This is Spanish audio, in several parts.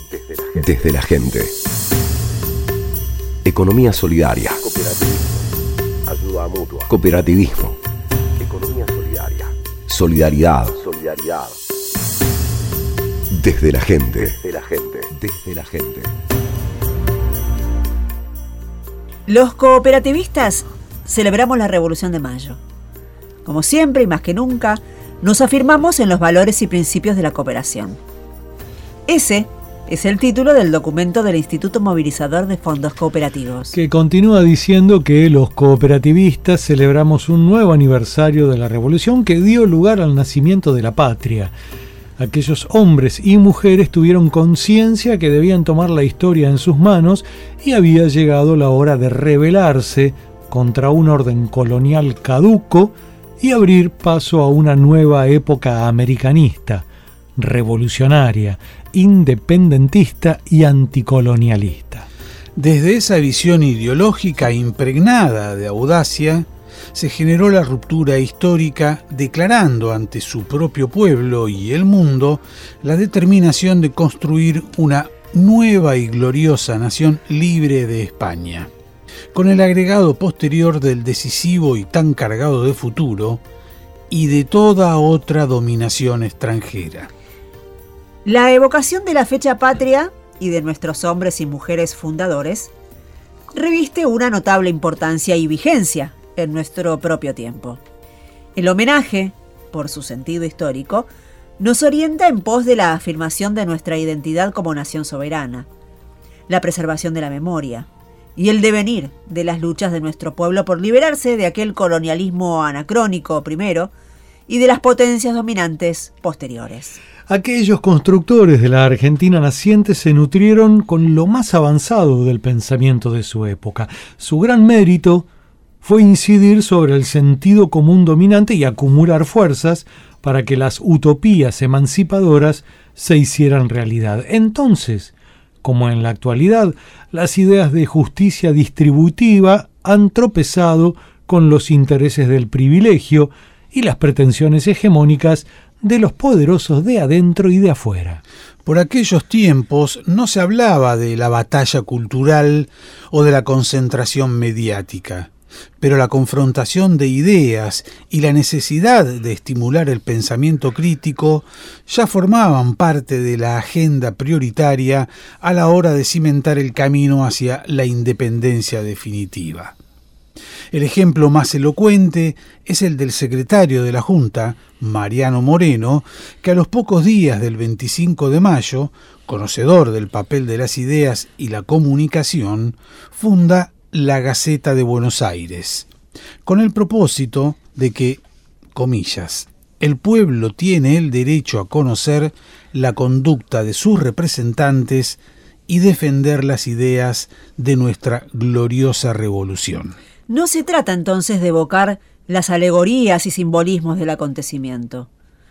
Desde la gente. Economía solidaria. Ayuda mutua. Cooperativismo. Economía solidaria. Solidaridad. Desde la gente. Desde la gente. Los cooperativistas celebramos la Revolución de Mayo. Como siempre y más que nunca, nos afirmamos en los valores y principios de la cooperación. Ese es el título del documento del Instituto Movilizador de Fondos Cooperativos, que continúa diciendo que los cooperativistas celebramos un nuevo aniversario de la revolución que dio lugar al nacimiento de la patria. Aquellos hombres y mujeres tuvieron conciencia que debían tomar la historia en sus manos y había llegado la hora de rebelarse contra un orden colonial caduco y abrir paso a una nueva época americanista, revolucionaria, independentista y anticolonialista. Desde esa visión ideológica impregnada de audacia, se generó la ruptura histórica declarando ante su propio pueblo y el mundo la determinación de construir una nueva y gloriosa nación libre de España, con el agregado posterior del decisivo y tan cargado de futuro y de toda otra dominación extranjera. La evocación de la fecha patria y de nuestros hombres y mujeres fundadores reviste una notable importancia y vigencia en nuestro propio tiempo. El homenaje, por su sentido histórico, nos orienta en pos de la afirmación de nuestra identidad como nación soberana, la preservación de la memoria y el devenir de las luchas de nuestro pueblo por liberarse de aquel colonialismo anacrónico primero y de las potencias dominantes posteriores. Aquellos constructores de la Argentina naciente se nutrieron con lo más avanzado del pensamiento de su época. Su gran mérito fue incidir sobre el sentido común dominante y acumular fuerzas para que las utopías emancipadoras se hicieran realidad. Entonces, como en la actualidad, las ideas de justicia distributiva han tropezado con los intereses del privilegio y las pretensiones hegemónicas de los poderosos de adentro y de afuera. Por aquellos tiempos no se hablaba de la batalla cultural o de la concentración mediática, pero la confrontación de ideas y la necesidad de estimular el pensamiento crítico ya formaban parte de la agenda prioritaria a la hora de cimentar el camino hacia la independencia definitiva. El ejemplo más elocuente es el del secretario de la Junta, Mariano Moreno, que a los pocos días del 25 de mayo, conocedor del papel de las ideas y la comunicación, funda la Gaceta de Buenos Aires, con el propósito de que, comillas, el pueblo tiene el derecho a conocer la conducta de sus representantes y defender las ideas de nuestra gloriosa revolución. No se trata entonces de evocar las alegorías y simbolismos del acontecimiento,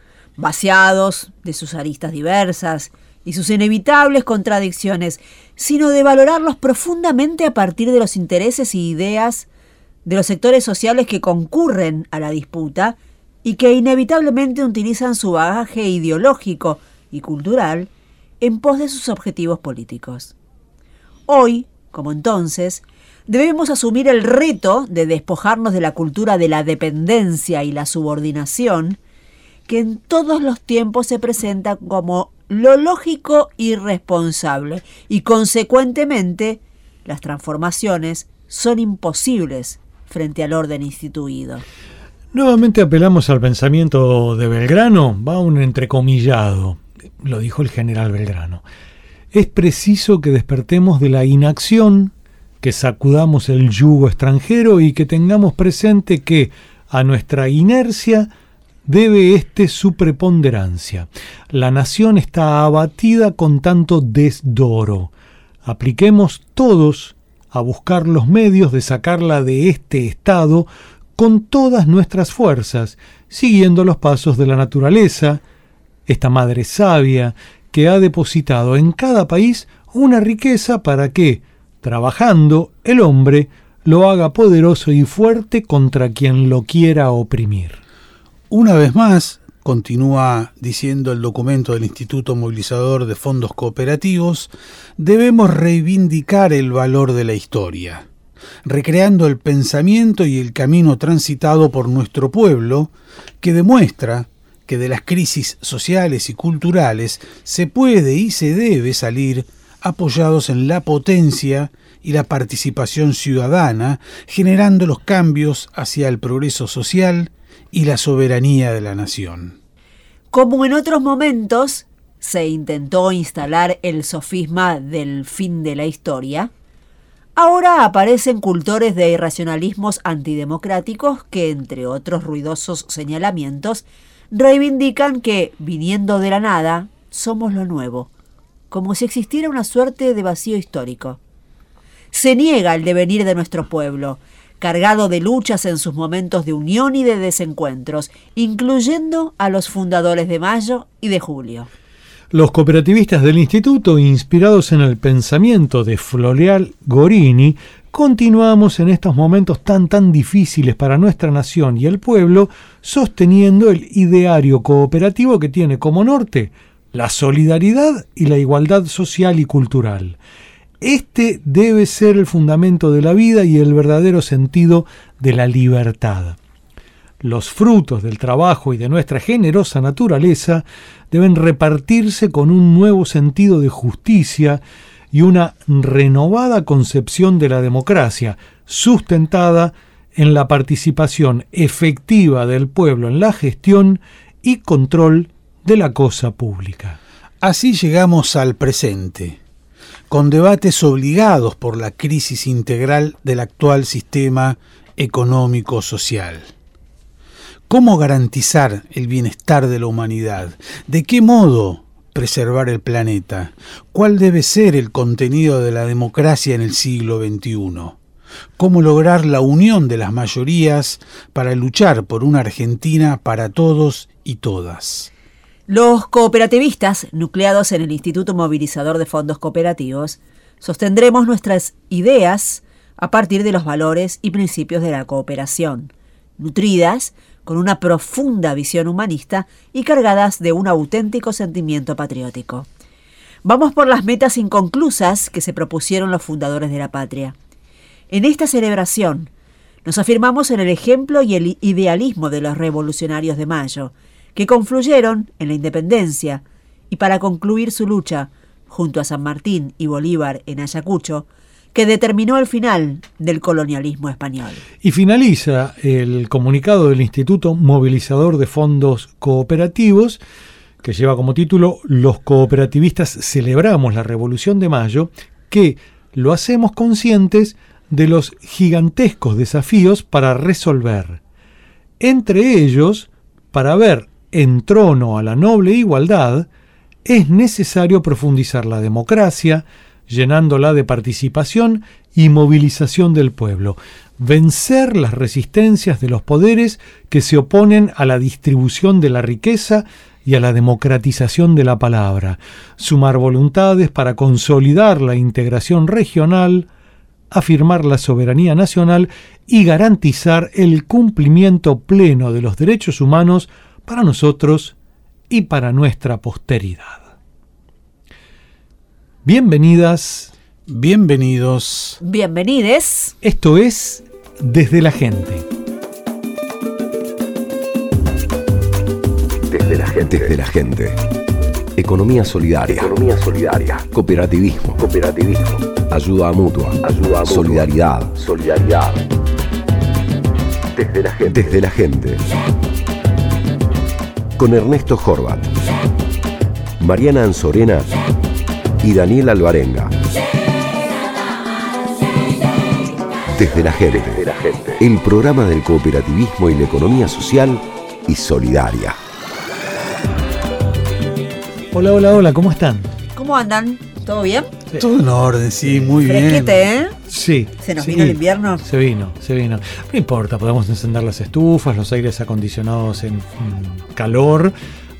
vaciados de sus aristas diversas y sus inevitables contradicciones, sino de valorarlos profundamente a partir de los intereses y ideas de los sectores sociales que concurren a la disputa y que inevitablemente utilizan su bagaje ideológico y cultural en pos de sus objetivos políticos. Hoy, como entonces, debemos asumir el reto de despojarnos de la cultura de la dependencia y la subordinación, que en todos los tiempos se presenta como lo lógico y responsable, y consecuentemente las transformaciones son imposibles frente al orden instituido. Nuevamente apelamos al pensamiento de Belgrano, va un entrecomillado, lo dijo el general Belgrano. Es preciso que despertemos de la inacción, que sacudamos el yugo extranjero y que tengamos presente que a nuestra inercia debe su preponderancia. La nación está abatida con tanto desdoro. Apliquemos todos a buscar los medios de sacarla de este estado con todas nuestras fuerzas, siguiendo los pasos de la naturaleza, esta madre sabia que ha depositado en cada país una riqueza para que, trabajando, el hombre lo haga poderoso y fuerte contra quien lo quiera oprimir. Una vez más, continúa diciendo el documento del Instituto Movilizador de Fondos Cooperativos, debemos reivindicar el valor de la historia, recreando el pensamiento y el camino transitado por nuestro pueblo, que demuestra que de las crisis sociales y culturales se puede y se debe salir apoyados en la potencia y la participación ciudadana, generando los cambios hacia el progreso social y la soberanía de la nación. Como en otros momentos se intentó instalar el sofisma del fin de la historia, ahora aparecen cultores de irracionalismos antidemocráticos que, entre otros ruidosos señalamientos, reivindican que, viniendo de la nada, somos lo nuevo, como si existiera una suerte de vacío histórico. Se niega el devenir de nuestro pueblo, cargado de luchas en sus momentos de unión y de desencuentros, incluyendo a los fundadores de Mayo y de Julio. Los cooperativistas del instituto, inspirados en el pensamiento de Floreal Gorini, continuamos en estos momentos tan difíciles para nuestra nación y el pueblo, sosteniendo el ideario cooperativo que tiene como norte la solidaridad y la igualdad social y cultural. Este debe ser el fundamento de la vida y el verdadero sentido de la libertad. Los frutos del trabajo y de nuestra generosa naturaleza deben repartirse con un nuevo sentido de justicia y una renovada concepción de la democracia, sustentada en la participación efectiva del pueblo en la gestión y control de la cosa pública. Así llegamos al presente, con debates obligados por la crisis integral del actual sistema económico-social. ¿Cómo garantizar el bienestar de la humanidad? ¿De qué modo preservar el planeta? ¿Cuál debe ser el contenido de la democracia en el siglo XXI? ¿Cómo lograr la unión de las mayorías para luchar por una Argentina para todos y todas? Los cooperativistas, nucleados en el Instituto Movilizador de Fondos Cooperativos, sostendremos nuestras ideas a partir de los valores y principios de la cooperación, nutridas con una profunda visión humanista y cargadas de un auténtico sentimiento patriótico. Vamos por las metas inconclusas que se propusieron los fundadores de la patria. En esta celebración nos afirmamos en el ejemplo y el idealismo de los revolucionarios de Mayo, que confluyeron en la independencia y para concluir su lucha, junto a San Martín y Bolívar en Ayacucho, que determinó el final del colonialismo español. Y finaliza el comunicado del Instituto Movilizador de Fondos Cooperativos, que lleva como título «Los cooperativistas celebramos la Revolución de Mayo», que lo hacemos conscientes de los gigantescos desafíos para resolver. Entre ellos, para ver en trono a la noble igualdad, es necesario profundizar la democracia, llenándola de participación y movilización del pueblo, vencer las resistencias de los poderes que se oponen a la distribución de la riqueza y a la democratización de la palabra, sumar voluntades para consolidar la integración regional, afirmar la soberanía nacional y garantizar el cumplimiento pleno de los derechos humanos para nosotros y para nuestra posteridad. Bienvenidas, bienvenidos, bienvenides. Esto es Desde la Gente. Desde la gente. Desde la gente. Economía solidaria. Economía solidaria. Cooperativismo. Cooperativismo. Ayuda mutua. Ayuda mutua. Solidaridad. Solidaridad. Desde la gente. Desde la gente. Con Ernesto Horvat, Mariana Anzorena y Daniel Alvarenga. Desde la gente. Desde la gente. El programa del cooperativismo y la economía social y solidaria. Hola, hola, hola, ¿cómo están? ¿Cómo andan? ¿Todo bien? Sí. Todo en orden, sí, muy bien. Fresquete, ¿eh? Sí. ¿Se nos vino el invierno? Se vino. No importa, podemos encender las estufas, los aires acondicionados en calor,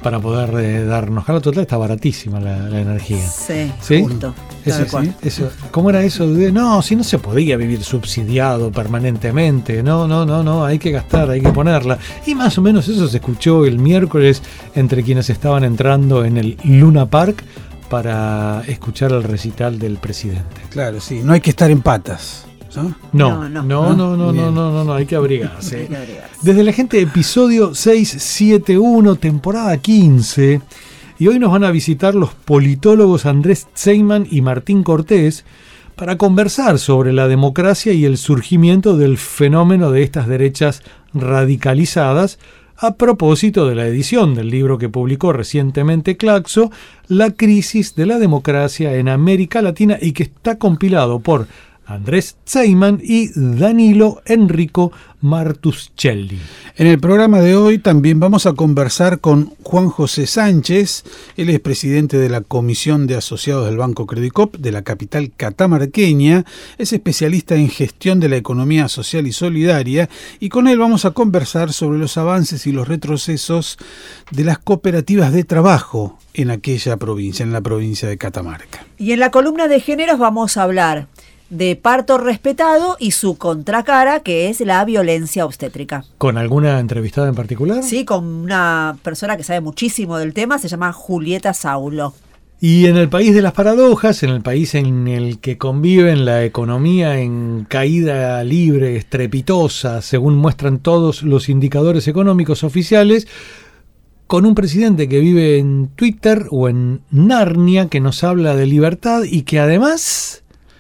para poder darnos calor. Total, está baratísima la energía. Sí, justo. Eso, ¿cómo era eso? No, si no se podía vivir subsidiado permanentemente. No, hay que gastar, hay que ponerla. Y más o menos eso se escuchó el miércoles entre quienes estaban entrando en el Luna Park para escuchar el recital del presidente. Claro, sí, no hay que estar en patas. No, hay que abrigarse. Desde la gente, episodio 671, temporada 15. Y hoy nos van a visitar los politólogos Andrés Zeiman y Martín Cortés para conversar sobre la democracia y el surgimiento del fenómeno de estas derechas radicalizadas, a propósito de la edición del libro que publicó recientemente Claxo, La crisis de la democracia en América Latina, y que está compilado por Andrés Zeiman y Danilo Enrico Martuscelli. En el programa de hoy también vamos a conversar con Juan José Sánchez. Él es presidente de la Comisión de Asociados del Banco Credicop de la capital catamarqueña. Es especialista en gestión de la economía social y solidaria, y con él vamos a conversar sobre los avances y los retrocesos de las cooperativas de trabajo en aquella provincia, en la provincia de Catamarca. Y en la columna de géneros vamos a hablar de parto respetado y su contracara, que es la violencia obstétrica. ¿Con alguna entrevistada en particular? Sí, con una persona que sabe muchísimo del tema, se llama Julieta Saulo. Y en el país de las paradojas, en el país en el que conviven la economía en caída libre, estrepitosa, según muestran todos los indicadores económicos oficiales, con un presidente que vive en Twitter o en Narnia, que nos habla de libertad y que además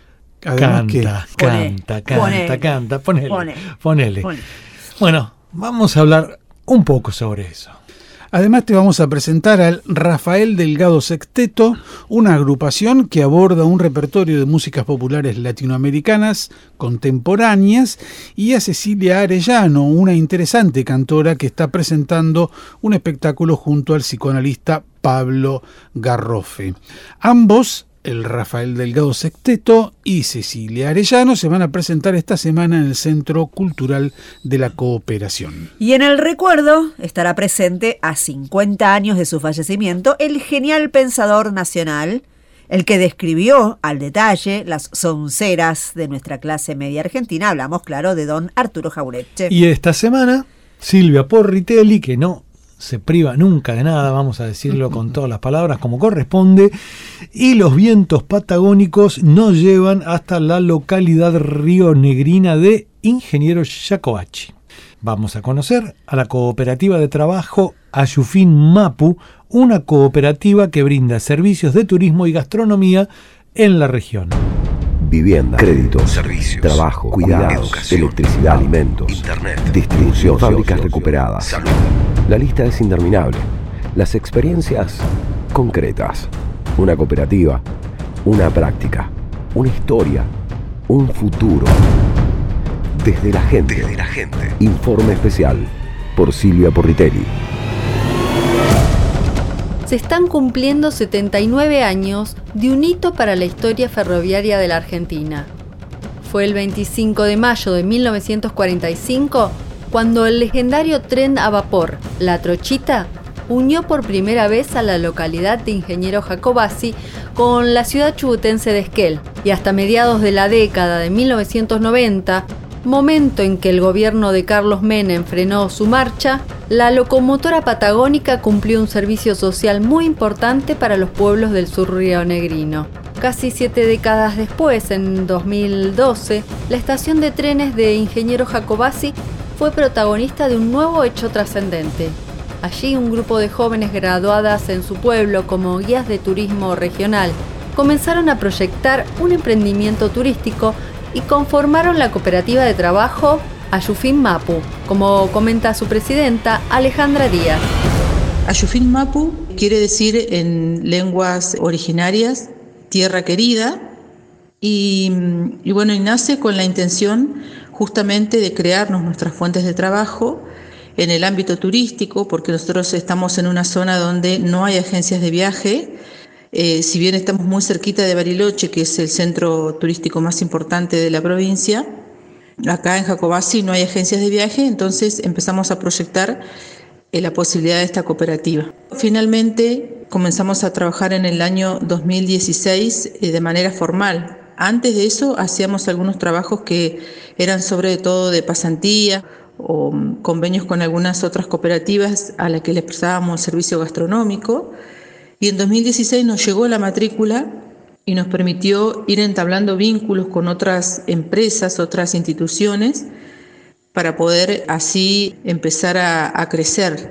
canta, ponele. Bueno, vamos a hablar un poco sobre eso. Además te vamos a presentar al Rafael Delgado Sexteto, una agrupación que aborda un repertorio de músicas populares latinoamericanas contemporáneas, y a Cecilia Arellano, una interesante cantora que está presentando un espectáculo junto al psicoanalista Pablo Garrofe. Ambos, el Rafael Delgado Sexteto y Cecilia Arellano, se van a presentar esta semana en el Centro Cultural de la Cooperación. Y en el recuerdo estará presente, a 50 años de su fallecimiento, el genial pensador nacional, el que describió al detalle las sonceras de nuestra clase media argentina. Hablamos, claro, de don Arturo Jauretche. Y esta semana, Silvia Porritelli, que no se priva nunca de nada, vamos a decirlo con todas las palabras como corresponde, y los vientos patagónicos nos llevan hasta la localidad rionegrina de Ingeniero Jacobacci. Vamos a conocer a la cooperativa de trabajo Ayufín Mapu, una cooperativa que brinda servicios de turismo y gastronomía en la región. Vivienda, créditos, servicios, trabajo, cuidados, educación, electricidad, alimentos, internet, distribución, fábricas recuperadas. Salud. La lista es interminable. Las experiencias concretas. Una cooperativa, una práctica, una historia, un futuro. Desde la gente. Informe especial por Silvia Porritelli. Se están cumpliendo 79 años de un hito para la historia ferroviaria de la Argentina. Fue el 25 de mayo de 1945 cuando el legendario tren a vapor, La Trochita, unió por primera vez a la localidad de Ingeniero Jacobacci con la ciudad chubutense de Esquel, y hasta mediados de la década de 1990, momento en que el gobierno de Carlos Menem frenó su marcha, la locomotora patagónica cumplió un servicio social muy importante para los pueblos del sur rionegrino. Casi 7 décadas después, en 2012, la estación de trenes de Ingeniero Jacobacci fue protagonista de un nuevo hecho trascendente. Allí, un grupo de jóvenes graduadas en su pueblo como guías de turismo regional comenzaron a proyectar un emprendimiento turístico y conformaron la cooperativa de trabajo Ayufín Mapu, como comenta su presidenta Alejandra Díaz. Ayufín Mapu quiere decir en lenguas originarias tierra querida, y nace con la intención justamente de crearnos nuestras fuentes de trabajo en el ámbito turístico, porque nosotros estamos en una zona donde no hay agencias de viaje. Si bien estamos muy cerquita de Bariloche, que es el centro turístico más importante de la provincia, acá en Jacobacci no hay agencias de viaje, entonces empezamos a proyectar la posibilidad de esta cooperativa. Finalmente comenzamos a trabajar en el año 2016 de manera formal. Antes de eso hacíamos algunos trabajos que eran sobre todo de pasantía o convenios con algunas otras cooperativas a las que les prestábamos servicio gastronómico. Y en 2016 nos llegó la matrícula y nos permitió ir entablando vínculos con otras empresas, otras instituciones, para poder así empezar a crecer.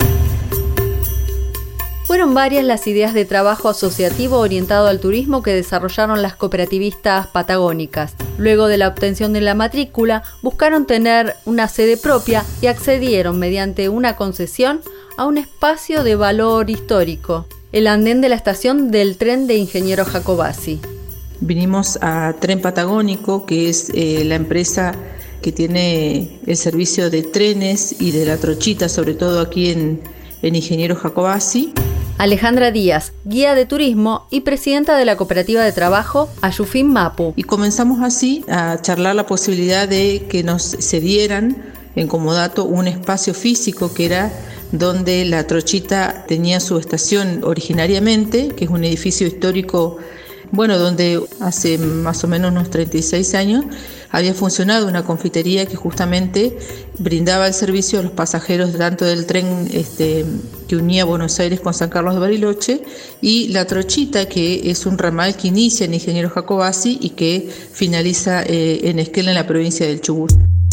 Fueron varias las ideas de trabajo asociativo orientado al turismo que desarrollaron las cooperativistas patagónicas. Luego de la obtención de la matrícula, buscaron tener una sede propia y accedieron mediante una concesión a un espacio de valor histórico, el andén de la estación del tren de Ingeniero Jacobacci. Vinimos a Tren Patagónico, que es la empresa que tiene el servicio de trenes y de la trochita, sobre todo aquí en Ingeniero Jacobacci. Alejandra Díaz, guía de turismo y presidenta de la cooperativa de trabajo Ayufín Mapu. Y comenzamos así a charlar la posibilidad de que nos cedieran en comodato un espacio físico que era donde la trochita tenía su estación originariamente, que es un edificio histórico, donde hace más o menos unos 36 años había funcionado una confitería que justamente brindaba el servicio a los pasajeros tanto del tren que unía Buenos Aires con San Carlos de Bariloche, y la trochita, que es un ramal que inicia en Ingeniero Jacobacci y que finaliza en Esquel, en la provincia del Chubut.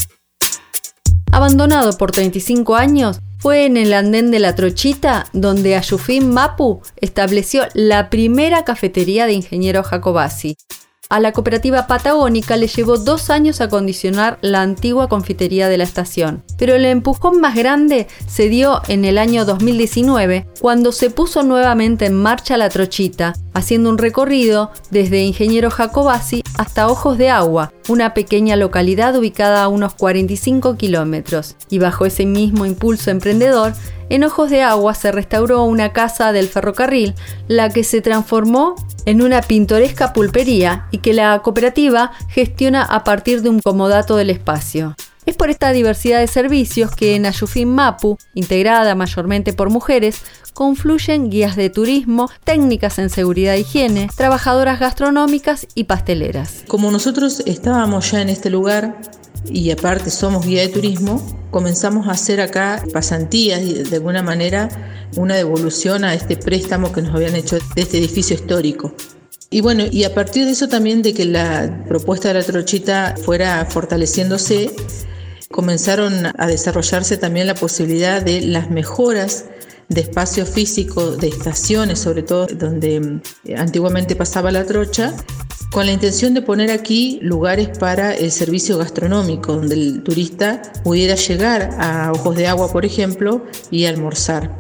Abandonado por 35 años, fue en el andén de la trochita donde Ayufín Mapu estableció la primera cafetería de Ingeniero Jacobacci. A la cooperativa patagónica le llevó 2 años acondicionar la antigua confitería de la estación, pero el empujón más grande se dio en el año 2019, cuando se puso nuevamente en marcha la trochita, haciendo un recorrido desde Ingeniero Jacobacci hasta Ojos de Agua, una pequeña localidad ubicada a unos 45 kilómetros. Y bajo ese mismo impulso emprendedor, en Ojos de Agua se restauró una casa del ferrocarril, la que se transformó en una pintoresca pulpería y que la cooperativa gestiona a partir de un comodato del espacio. Es por esta diversidad de servicios que en Ayufín Mapu, integrada mayormente por mujeres, confluyen guías de turismo, técnicas en seguridad e higiene, trabajadoras gastronómicas y pasteleras. Como nosotros estábamos ya en este lugar y aparte somos guía de turismo, comenzamos a hacer acá pasantías y de alguna manera una devolución a este préstamo que nos habían hecho de este edificio histórico. Y a partir de eso también, de que la propuesta de la trochita fuera fortaleciéndose, comenzaron a desarrollarse también la posibilidad de las mejoras de espacio físico, de estaciones, sobre todo donde antiguamente pasaba la trocha, con la intención de poner aquí lugares para el servicio gastronómico, donde el turista pudiera llegar a Ojos de Agua, por ejemplo, y almorzar.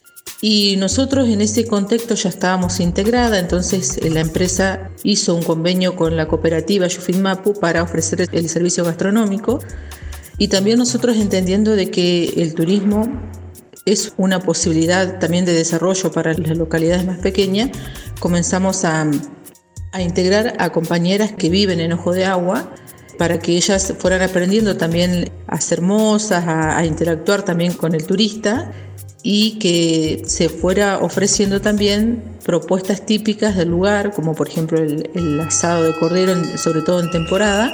Y nosotros en ese contexto ya estábamos integrada, entonces la empresa hizo un convenio con la cooperativa Ayufín Mapu para ofrecer el servicio gastronómico, y también nosotros, entendiendo de que el turismo es una posibilidad también de desarrollo para las localidades más pequeñas, comenzamos a integrar a compañeras que viven en Ojo de Agua para que ellas fueran aprendiendo también a ser mozas, a interactuar también con el turista, y que se fuera ofreciendo también propuestas típicas del lugar, como por ejemplo el asado de cordero, sobre todo en temporada.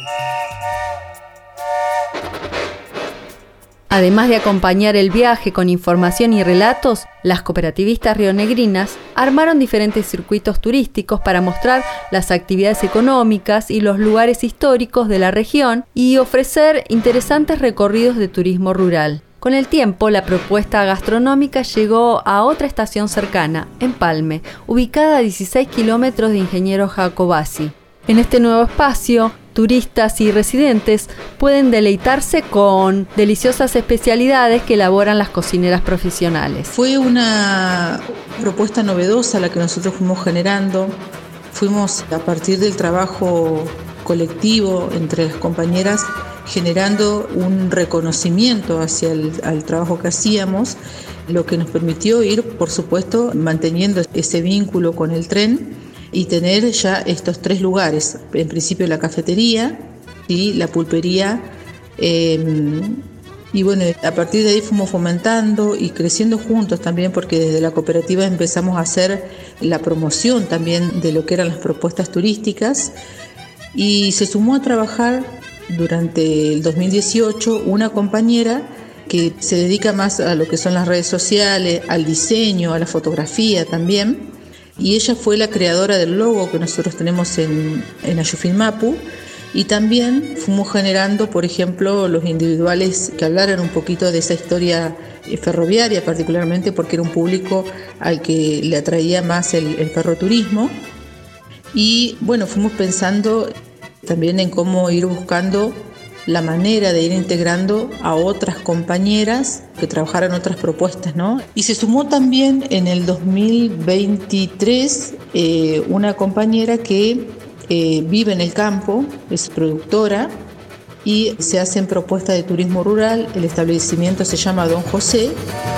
Además de acompañar el viaje con información y relatos, las cooperativistas rionegrinas armaron diferentes circuitos turísticos para mostrar las actividades económicas y los lugares históricos de la región y ofrecer interesantes recorridos de turismo rural. Con el tiempo, la propuesta gastronómica llegó a otra estación cercana, Empalme, ubicada a 16 kilómetros de Ingeniero Jacobacci. En este nuevo espacio, turistas y residentes pueden deleitarse con deliciosas especialidades que elaboran las cocineras profesionales. Fue una propuesta novedosa la que nosotros fuimos generando. Fuimos, a partir del trabajo colectivo entre las compañeras, generando un reconocimiento hacia el trabajo que hacíamos, lo que nos permitió ir, por supuesto, manteniendo ese vínculo con el tren y tener ya estos 3 lugares: en principio la cafetería y la pulpería Y bueno, a partir de ahí fuimos fomentando y creciendo juntos también, porque desde la cooperativa empezamos a hacer la promoción también de lo que eran las propuestas turísticas, y se sumó a trabajar durante el 2018 una compañera que se dedica más a lo que son las redes sociales, al diseño, a la fotografía también, y ella fue la creadora del logo que nosotros tenemos en Ayufín Mapu. Y también fuimos generando, por ejemplo, los individuales que hablaran un poquito de esa historia ferroviaria, particularmente porque era un público al que le atraía más el ferroturismo. Y bueno, fuimos pensando también en cómo ir buscando la manera de ir integrando a otras compañeras que trabajaran otras propuestas, ¿no? Y se sumó también en el 2023 una compañera que vive en el campo, es productora y se hacen propuestas de turismo rural. El establecimiento se llama Don José.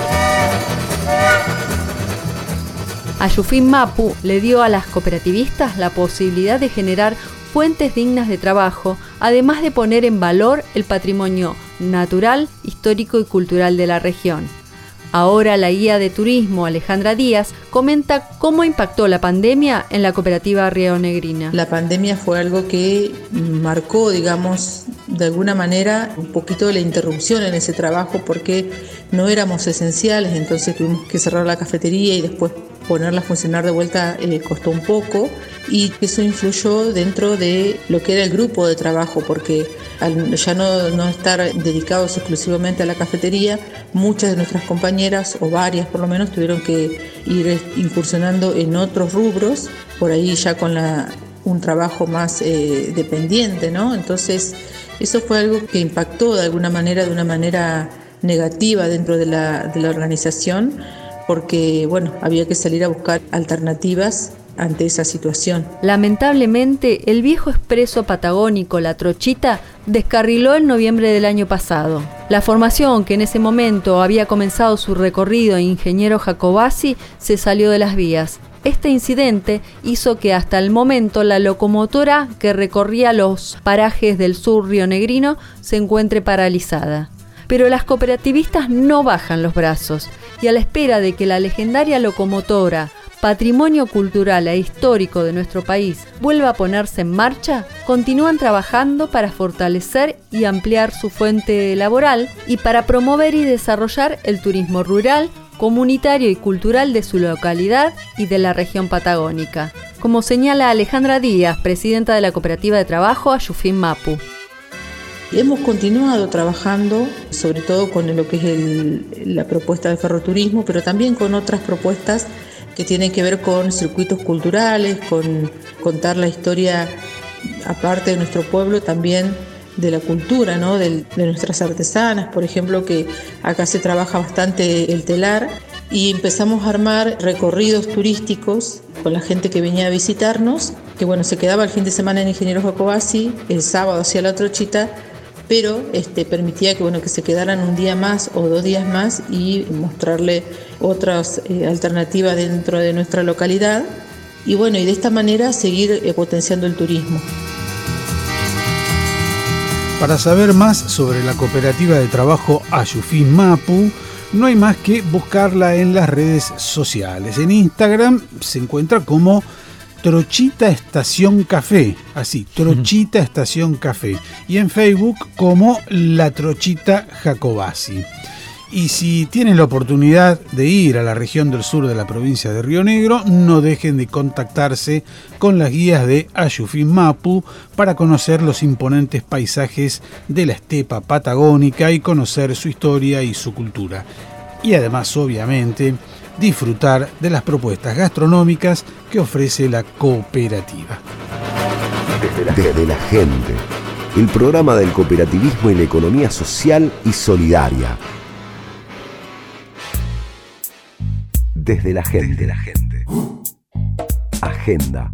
Ayufín Mapu le dio a las cooperativistas la posibilidad de generar fuentes dignas de trabajo, además de poner en valor el patrimonio natural, histórico y cultural de la región. Ahora la guía de turismo Alejandra Díaz comenta cómo impactó la pandemia en la cooperativa rionegrina. La pandemia fue algo que marcó, digamos, de alguna manera un poquito la interrupción en ese trabajo, porque no éramos esenciales, entonces tuvimos que cerrar la cafetería y después ponerla a funcionar de vuelta costó un poco, y eso influyó dentro de lo que era el grupo de trabajo, porque al ya no estar dedicados exclusivamente a la cafetería, muchas de nuestras compañeras, o varias por lo menos, tuvieron que ir incursionando en otros rubros, por ahí ya con un trabajo más dependiente, ¿no? Entonces eso fue algo que impactó de una manera negativa dentro de la organización, porque bueno, había que salir a buscar alternativas ante esa situación. Lamentablemente, el viejo expreso patagónico La Trochita descarriló en noviembre del año pasado. La formación, que en ese momento había comenzado su recorrido en Ingeniero Jacobasi, se salió de las vías. Este incidente hizo que hasta el momento la locomotora que recorría los parajes del sur rionegrino se encuentre paralizada. Pero las cooperativistas no bajan los brazos, y a la espera de que la legendaria locomotora, patrimonio cultural e histórico de nuestro país, vuelva a ponerse en marcha, continúan trabajando para fortalecer y ampliar su fuente laboral y para promover y desarrollar el turismo rural, comunitario y cultural de su localidad y de la región patagónica, como señala Alejandra Díaz, presidenta de la Cooperativa de Trabajo Ayufín Mapu. Hemos continuado trabajando, sobre todo con lo que es la propuesta de ferroturismo, pero también con otras propuestas que tienen que ver con circuitos culturales, con contar la historia, aparte de nuestro pueblo, también de la cultura, ¿no? De nuestras artesanas, por ejemplo, que acá se trabaja bastante el telar, y empezamos a armar recorridos turísticos con la gente que venía a visitarnos, que bueno, se quedaba el fin de semana en Ingeniero Jacobasi, el sábado hacía La Trochita, pero permitía que se quedaran un día más o 2 días más y mostrarle otras alternativas dentro de nuestra localidad, y bueno, y de esta manera seguir potenciando el turismo. Para saber más sobre la cooperativa de trabajo Ayufín Mapu, no hay más que buscarla en las redes sociales. En Instagram se encuentra como Trochita Estación Café, así, Trochita Estación Café, y en Facebook como La Trochita Jacobasi. Y si tienen la oportunidad de ir a la región del sur de la provincia de Río Negro, no dejen de contactarse con las guías de Ayufín Mapu para conocer los imponentes paisajes de la estepa patagónica y conocer su historia y su cultura. Y además, obviamente, disfrutar de las propuestas gastronómicas que ofrece la cooperativa. Desde la gente, el programa del cooperativismo y la economía social y solidaria. Desde la gente. Agenda.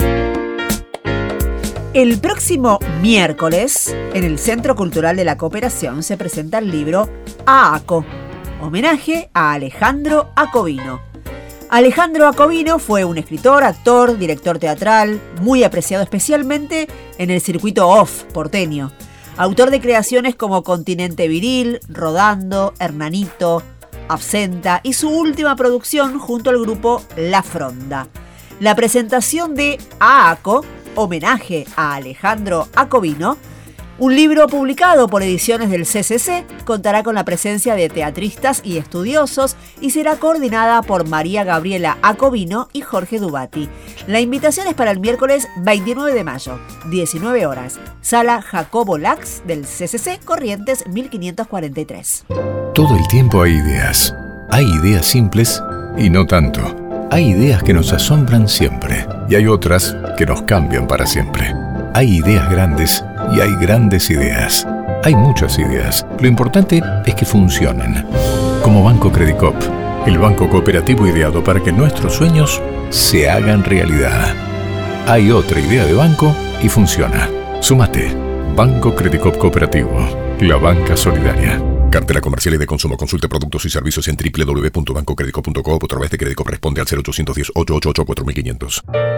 El próximo miércoles, en el Centro Cultural de la Cooperación, se presenta el libro AACO, homenaje a Alejandro Acovino. Alejandro Acovino fue un escritor, actor, director teatral, muy apreciado especialmente en el circuito off porteño. autor de creaciones como Continente Viril, Rodando, Hernanito, Absenta y su última producción junto al grupo La Fronda. La presentación de Aaco, homenaje a Alejandro Acovino, un libro publicado por Ediciones del CCC, contará con la presencia de teatristas y estudiosos y será coordinada por María Gabriela Acovino y Jorge Dubati. La invitación es para el miércoles 29 de mayo, 19 horas, Sala Jacobo Lax del CCC, Corrientes 1543. Todo el tiempo hay ideas. Hay ideas simples y no tanto. Hay ideas que nos asombran siempre y hay otras que nos cambian para siempre. Hay ideas grandes y hay grandes ideas. Hay muchas ideas. Lo importante es que funcionen. Como Banco Credicop, el banco cooperativo ideado para que nuestros sueños se hagan realidad. Hay otra idea de banco y funciona. Súmate. Banco Credicop Cooperativo. La banca solidaria. Cartera comercial y de consumo. Consulte productos y servicios en www.bancocredico.co o a través de Credicop. Responde al 0810-888-4500.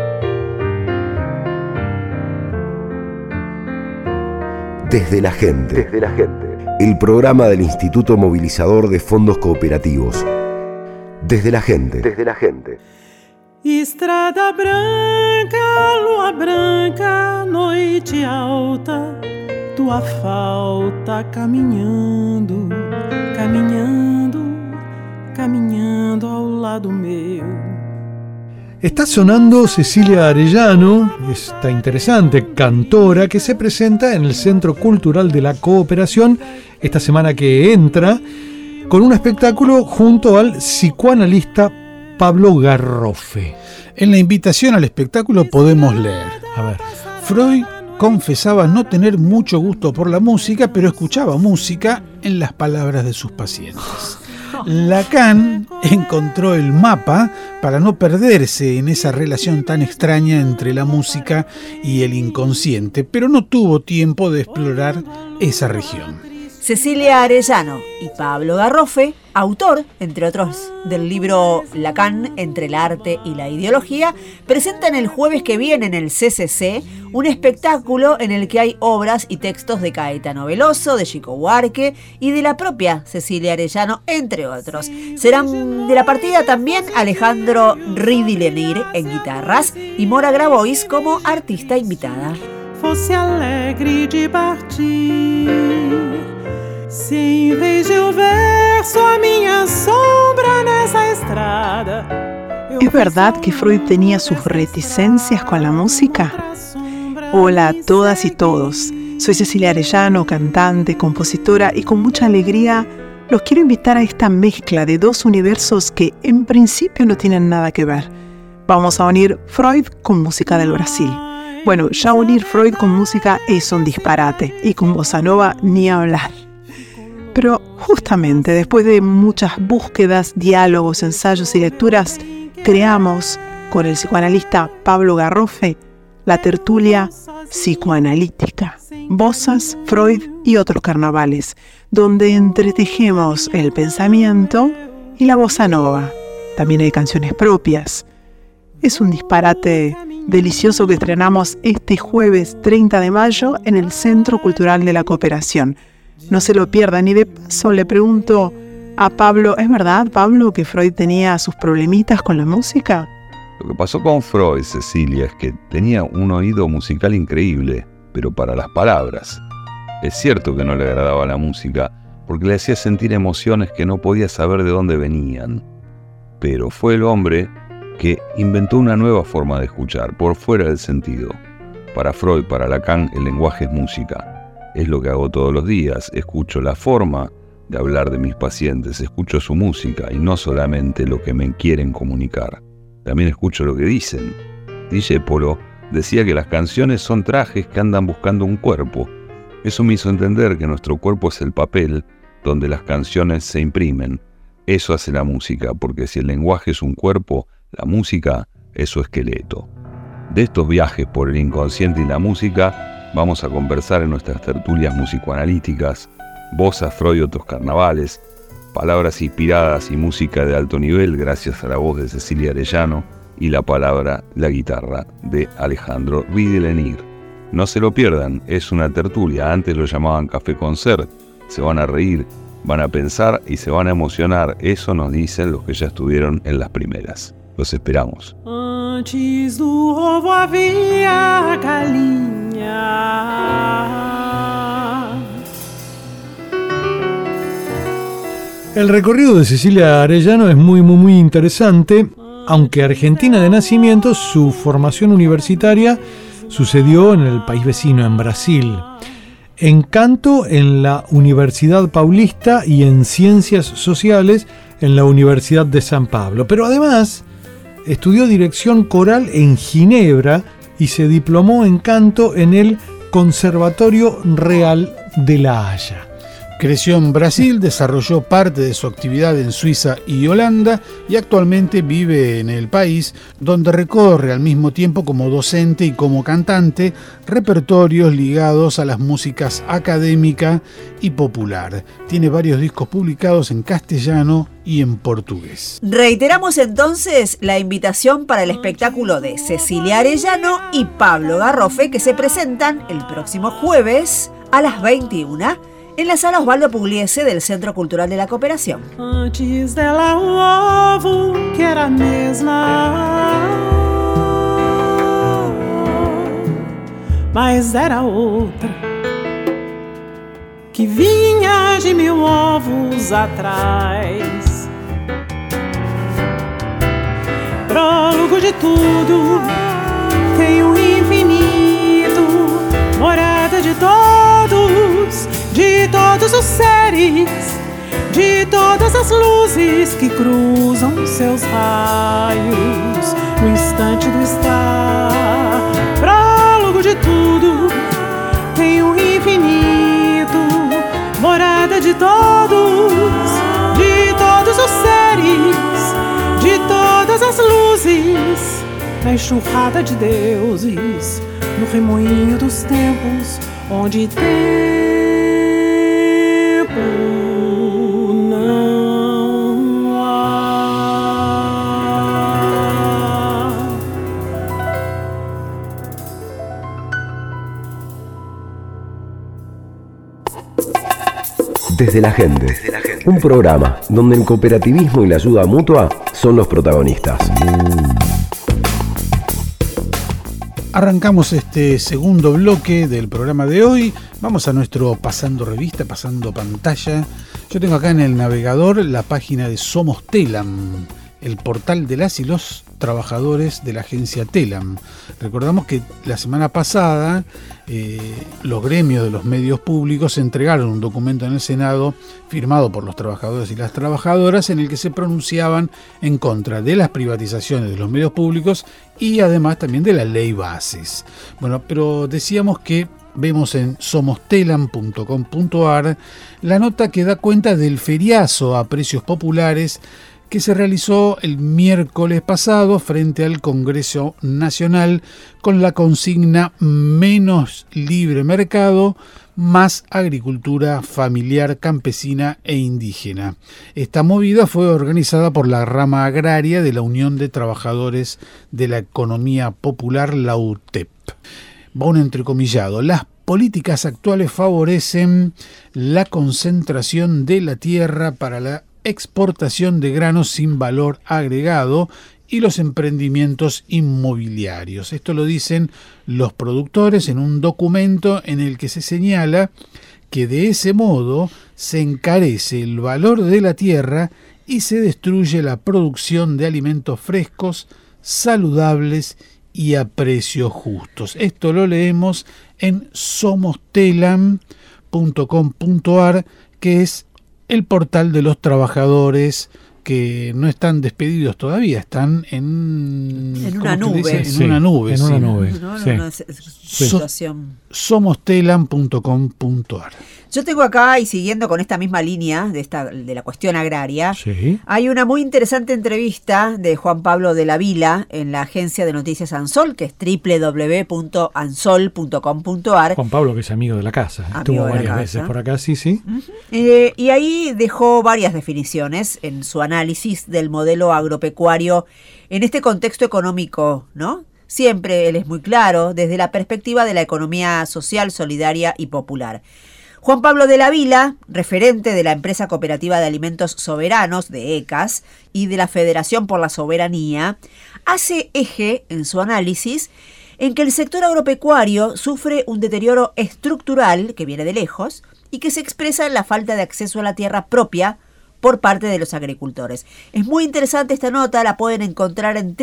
Desde la gente. El programa del Instituto Movilizador de Fondos Cooperativos. Desde la gente. Estrada branca, lua branca, noite alta, tua falta caminhando, caminhando, caminhando ao lado meu. Está sonando Cecilia Arellano, esta interesante cantora que se presenta en el Centro Cultural de la Cooperación esta semana que entra con un espectáculo junto al psicoanalista Pablo Garrofe. En la invitación al espectáculo podemos leer: A ver. Freud confesaba no tener mucho gusto por la música, pero escuchaba música en las palabras de sus pacientes. Lacan encontró el mapa para no perderse en esa relación tan extraña entre la música y el inconsciente, pero no tuvo tiempo de explorar esa región. Cecilia Arellano y Pablo Garrofe, autor, entre otros, del libro Lacan entre el arte y la ideología, presentan el jueves que viene en el CCC un espectáculo en el que hay obras y textos de Caetano Veloso, de Chico Buarque y de la propia Cecilia Arellano, entre otros. Serán de la partida también Alejandro Ridilenir en guitarras y Mora Grabois como artista invitada. Fosse alegre de partir, se em vez de verso a minha sombra nessa estrada. ¿Es verdad que Freud tenía sus reticencias con la música? Hola a todas y todos. Soy Cecilia Arellano, cantante, compositora, y con mucha alegría los quiero invitar a esta mezcla de dos universos que en principio no tienen nada que ver. Vamos a unir Freud con música del Brasil. Bueno, ya unir Freud con música es un disparate, y con bossa nova ni hablar. Pero justamente después de muchas búsquedas, diálogos, ensayos y lecturas, creamos con el psicoanalista Pablo Garrofe la tertulia psicoanalítica, bossas, Freud y otros carnavales, donde entretejemos el pensamiento y la bossa nova. También hay canciones propias. Es un disparate delicioso que estrenamos este jueves 30 de mayo en el Centro Cultural de la Cooperación. No se lo pierdan. Y de paso le pregunto a Pablo, ¿es verdad, Pablo, que Freud tenía sus problemitas con la música? Lo que pasó con Freud, Cecilia, es que tenía un oído musical increíble, pero para las palabras. Es cierto que no le agradaba la música, porque le hacía sentir emociones que no podía saber de dónde venían. Pero fue el hombre que inventó una nueva forma de escuchar, por fuera del sentido. Para Freud, para Lacan, el lenguaje es música. Es lo que hago todos los días. Escucho la forma de hablar de mis pacientes, escucho su música y no solamente lo que me quieren comunicar. También escucho lo que dicen. Discépolo decía que las canciones son trajes que andan buscando un cuerpo. Eso me hizo entender que nuestro cuerpo es el papel donde las canciones se imprimen. Eso hace la música, porque si el lenguaje es un cuerpo, la música es su esqueleto. De estos viajes por el inconsciente y la música vamos a conversar en nuestras tertulias musicoanalíticas, bossa, Freud y otros carnavales, palabras inspiradas y música de alto nivel gracias a la voz de Cecilia Arellano y la palabra, la guitarra de Alejandro Ridilenir. No se lo pierdan, es una tertulia, antes lo llamaban Café Concert. Se van a reír, van a pensar y se van a emocionar. Eso nos dicen los que ya estuvieron en las primeras. Los esperamos. Antes do ovo havia galinha. El recorrido de Cecilia Arellano es muy interesante. Aunque argentina de nacimiento, su formación universitaria sucedió en el país vecino, en Brasil. En canto en la Universidad Paulista y en Ciencias Sociales en la Universidad de San Pablo. Pero además estudió dirección coral en Ginebra y se diplomó en canto en el Conservatorio Real de La Haya. Creció en Brasil, desarrolló parte de su actividad en Suiza y Holanda y actualmente vive en el país, donde recorre al mismo tiempo como docente y como cantante repertorios ligados a las músicas académica y popular. Tiene varios discos publicados en castellano y en portugués. Reiteramos entonces la invitación para el espectáculo de Cecilia Arellano y Pablo Garrofe, que se presentan el próximo jueves a las 21 en la Sala Osvaldo Pugliese del Centro Cultural de la Cooperación. Antes dela o ovo, que era a mesma, mas era outra, que vinha de 1000 ovos atrás. Prólogo de tudo, tem infinito, morada de todos os seres, de todas as luzes que cruzam seus raios no instante do estar. Prólogo de tudo, tem infinito, morada de todos os seres, de todas as luzes, na enxurrada de deuses, no remoinho dos tempos, onde tempo não há. Desde la gente, un programa donde el cooperativismo y la ayuda mutua son los protagonistas. Arrancamos este segundo bloque del programa de hoy. Vamos a nuestro pasando revista, pasando pantalla. Yo tengo acá en el navegador la página de Somos Telam, el portal de las y los trabajadores de la agencia Telam. Recordamos que la semana pasada los gremios de los medios públicos entregaron un documento en el Senado firmado por los trabajadores y las trabajadoras en el que se pronunciaban en contra de las privatizaciones de los medios públicos y además también de la ley Bases. Bueno, pero decíamos que vemos en somostelam.com.ar la nota que da cuenta del feriazo a precios populares que se realizó el miércoles pasado frente al Congreso Nacional con la consigna menos libre mercado, más agricultura familiar, campesina e indígena. Esta movida fue organizada por la rama agraria de la Unión de Trabajadores de la Economía Popular, la UTEP. Va un entrecomillado. Las políticas actuales favorecen la concentración de la tierra para la exportación de granos sin valor agregado y los emprendimientos inmobiliarios. Esto lo dicen los productores en un documento en el que se señala que de ese modo se encarece el valor de la tierra y se destruye la producción de alimentos frescos, saludables y a precios justos. Esto lo leemos en somostelam.com.ar, que es el portal de los trabajadores que no están despedidos todavía, están en una nube. En una nube. ¿No? Sí. Una situación. Somostelam.com.ar. Yo tengo acá, y siguiendo con esta misma línea de la cuestión agraria, sí, hay una muy interesante entrevista de Juan Pablo de la Vila en la agencia de noticias Ansol, que es www.ansol.com.ar. Juan Pablo, que es amigo de la casa, estuvo varias veces por acá, sí. Uh-huh. Y ahí dejó varias definiciones en su análisis del modelo agropecuario en este contexto económico, ¿no?, siempre él es muy claro, desde la perspectiva de la economía social, solidaria y popular. Juan Pablo de la Vila, referente de la empresa cooperativa de alimentos soberanos, de ECAS, y de la Federación por la Soberanía, hace eje en su análisis en que el sector agropecuario sufre un deterioro estructural que viene de lejos y que se expresa en la falta de acceso a la tierra propia por parte de los agricultores. Es muy interesante esta nota, la pueden encontrar en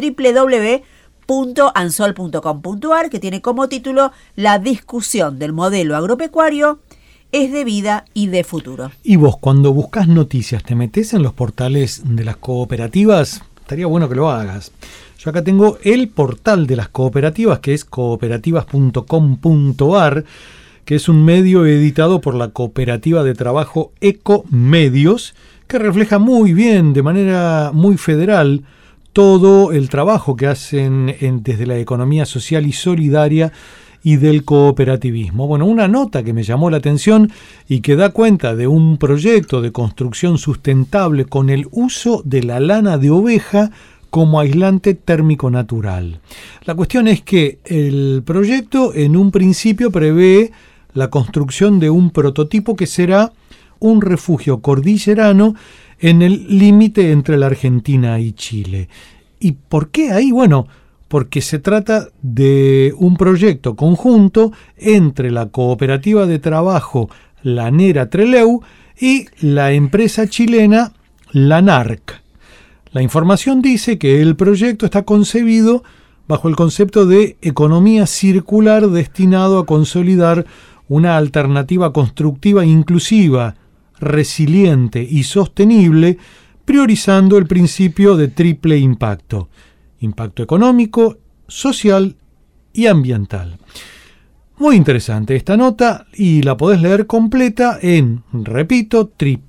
www.ansol.com.ar, que tiene como título La discusión del modelo agropecuario es de vida y de futuro. Y vos, cuando buscas noticias, ¿te metés en los portales de las cooperativas? Estaría bueno que lo hagas. Yo acá tengo el portal de las cooperativas, que es cooperativas.com.ar, que es un medio editado por la cooperativa de trabajo Ecomedios, que refleja muy bien, de manera muy federal, todo el trabajo que hacen desde la economía social y solidaria y del cooperativismo. Bueno, una nota que me llamó la atención y que da cuenta de un proyecto de construcción sustentable con el uso de la lana de oveja como aislante térmico natural. La cuestión es que el proyecto en un principio prevé la construcción de un prototipo que será un refugio cordillerano en el límite entre la Argentina y Chile. ¿Y por qué ahí? Bueno, porque se trata de un proyecto conjunto entre la cooperativa de trabajo Lanera Trelew y la empresa chilena Lanarc. La información dice que el proyecto está concebido bajo el concepto de economía circular destinado a consolidar una alternativa constructiva inclusiva, resiliente y sostenible, priorizando el principio de triple impacto: impacto económico, social y ambiental. Muy interesante esta nota y la podés leer completa en, repito,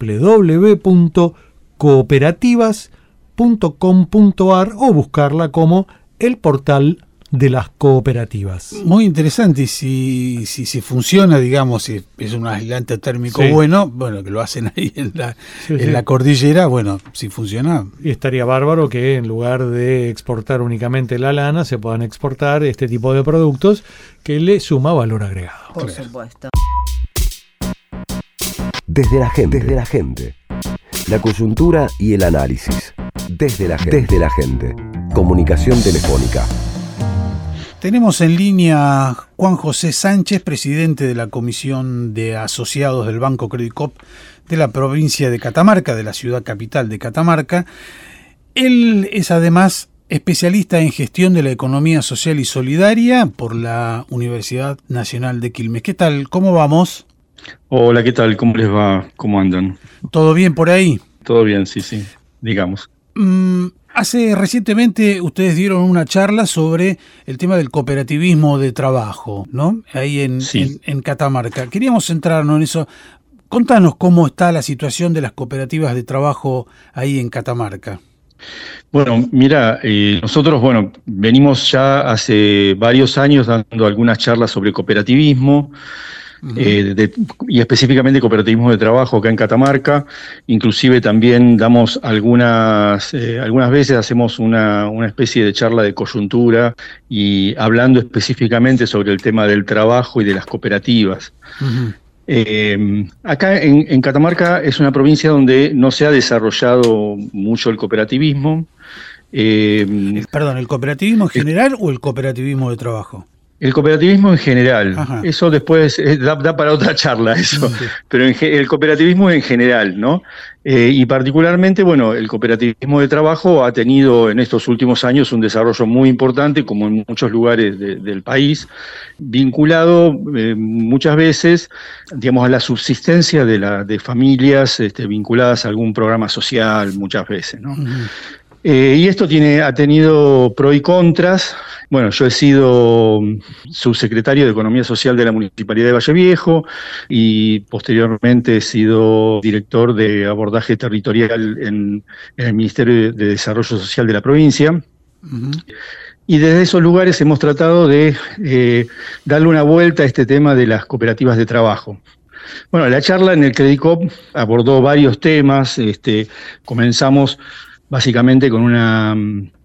www.cooperativas.com.ar o buscarla como el portal de las cooperativas. Muy interesante, y si funciona, digamos, si es un aislante térmico bueno, que lo hacen ahí en la cordillera, bueno, si funciona. Y estaría bárbaro que en lugar de exportar únicamente la lana, se puedan exportar este tipo de productos que le suma valor agregado. Por supuesto. Desde la gente. La coyuntura y el análisis. Desde la gente. Comunicación telefónica. Tenemos en línea Juan José Sánchez, presidente de la Comisión de Asociados del Banco Credicop de la provincia de Catamarca, de la ciudad capital de Catamarca. Él es además especialista en gestión de la economía social y solidaria por la Universidad Nacional de Quilmes. ¿Qué tal? ¿Cómo vamos? Hola, ¿qué tal? ¿Cómo les va? ¿Cómo andan? ¿Todo bien por ahí? Todo bien, sí, digamos. Hace recientemente ustedes dieron una charla sobre el tema del cooperativismo de trabajo, ¿no? Ahí en Catamarca. Queríamos centrarnos en eso. Contanos cómo está la situación de las cooperativas de trabajo ahí en Catamarca. Bueno, mira, nosotros, venimos ya hace varios años dando algunas charlas sobre cooperativismo, y específicamente cooperativismo de trabajo acá en Catamarca. Inclusive también damos algunas veces hacemos una especie de charla de coyuntura y hablando específicamente sobre el tema del trabajo y de las cooperativas. Acá en Catamarca es una provincia donde no se ha desarrollado mucho el cooperativismo. Perdón, ¿el cooperativismo en general o el cooperativismo de trabajo? El cooperativismo en general. Ajá. Eso después da para otra charla, eso. Sí. Pero el cooperativismo en general, ¿no? Y particularmente, el cooperativismo de trabajo ha tenido en estos últimos años un desarrollo muy importante, como en muchos lugares del país, vinculado muchas veces, digamos, a la subsistencia de familias vinculadas a algún programa social, muchas veces, ¿no? Uh-huh. Y esto ha tenido pros y contras. Bueno, yo he sido subsecretario de Economía Social de la Municipalidad de Valle Viejo y posteriormente he sido director de abordaje territorial en el Ministerio de Desarrollo Social de la provincia. Uh-huh. Y desde esos lugares hemos tratado de darle una vuelta a este tema de las cooperativas de trabajo. Bueno, la charla en el Credicop abordó varios temas. Comenzamos básicamente con una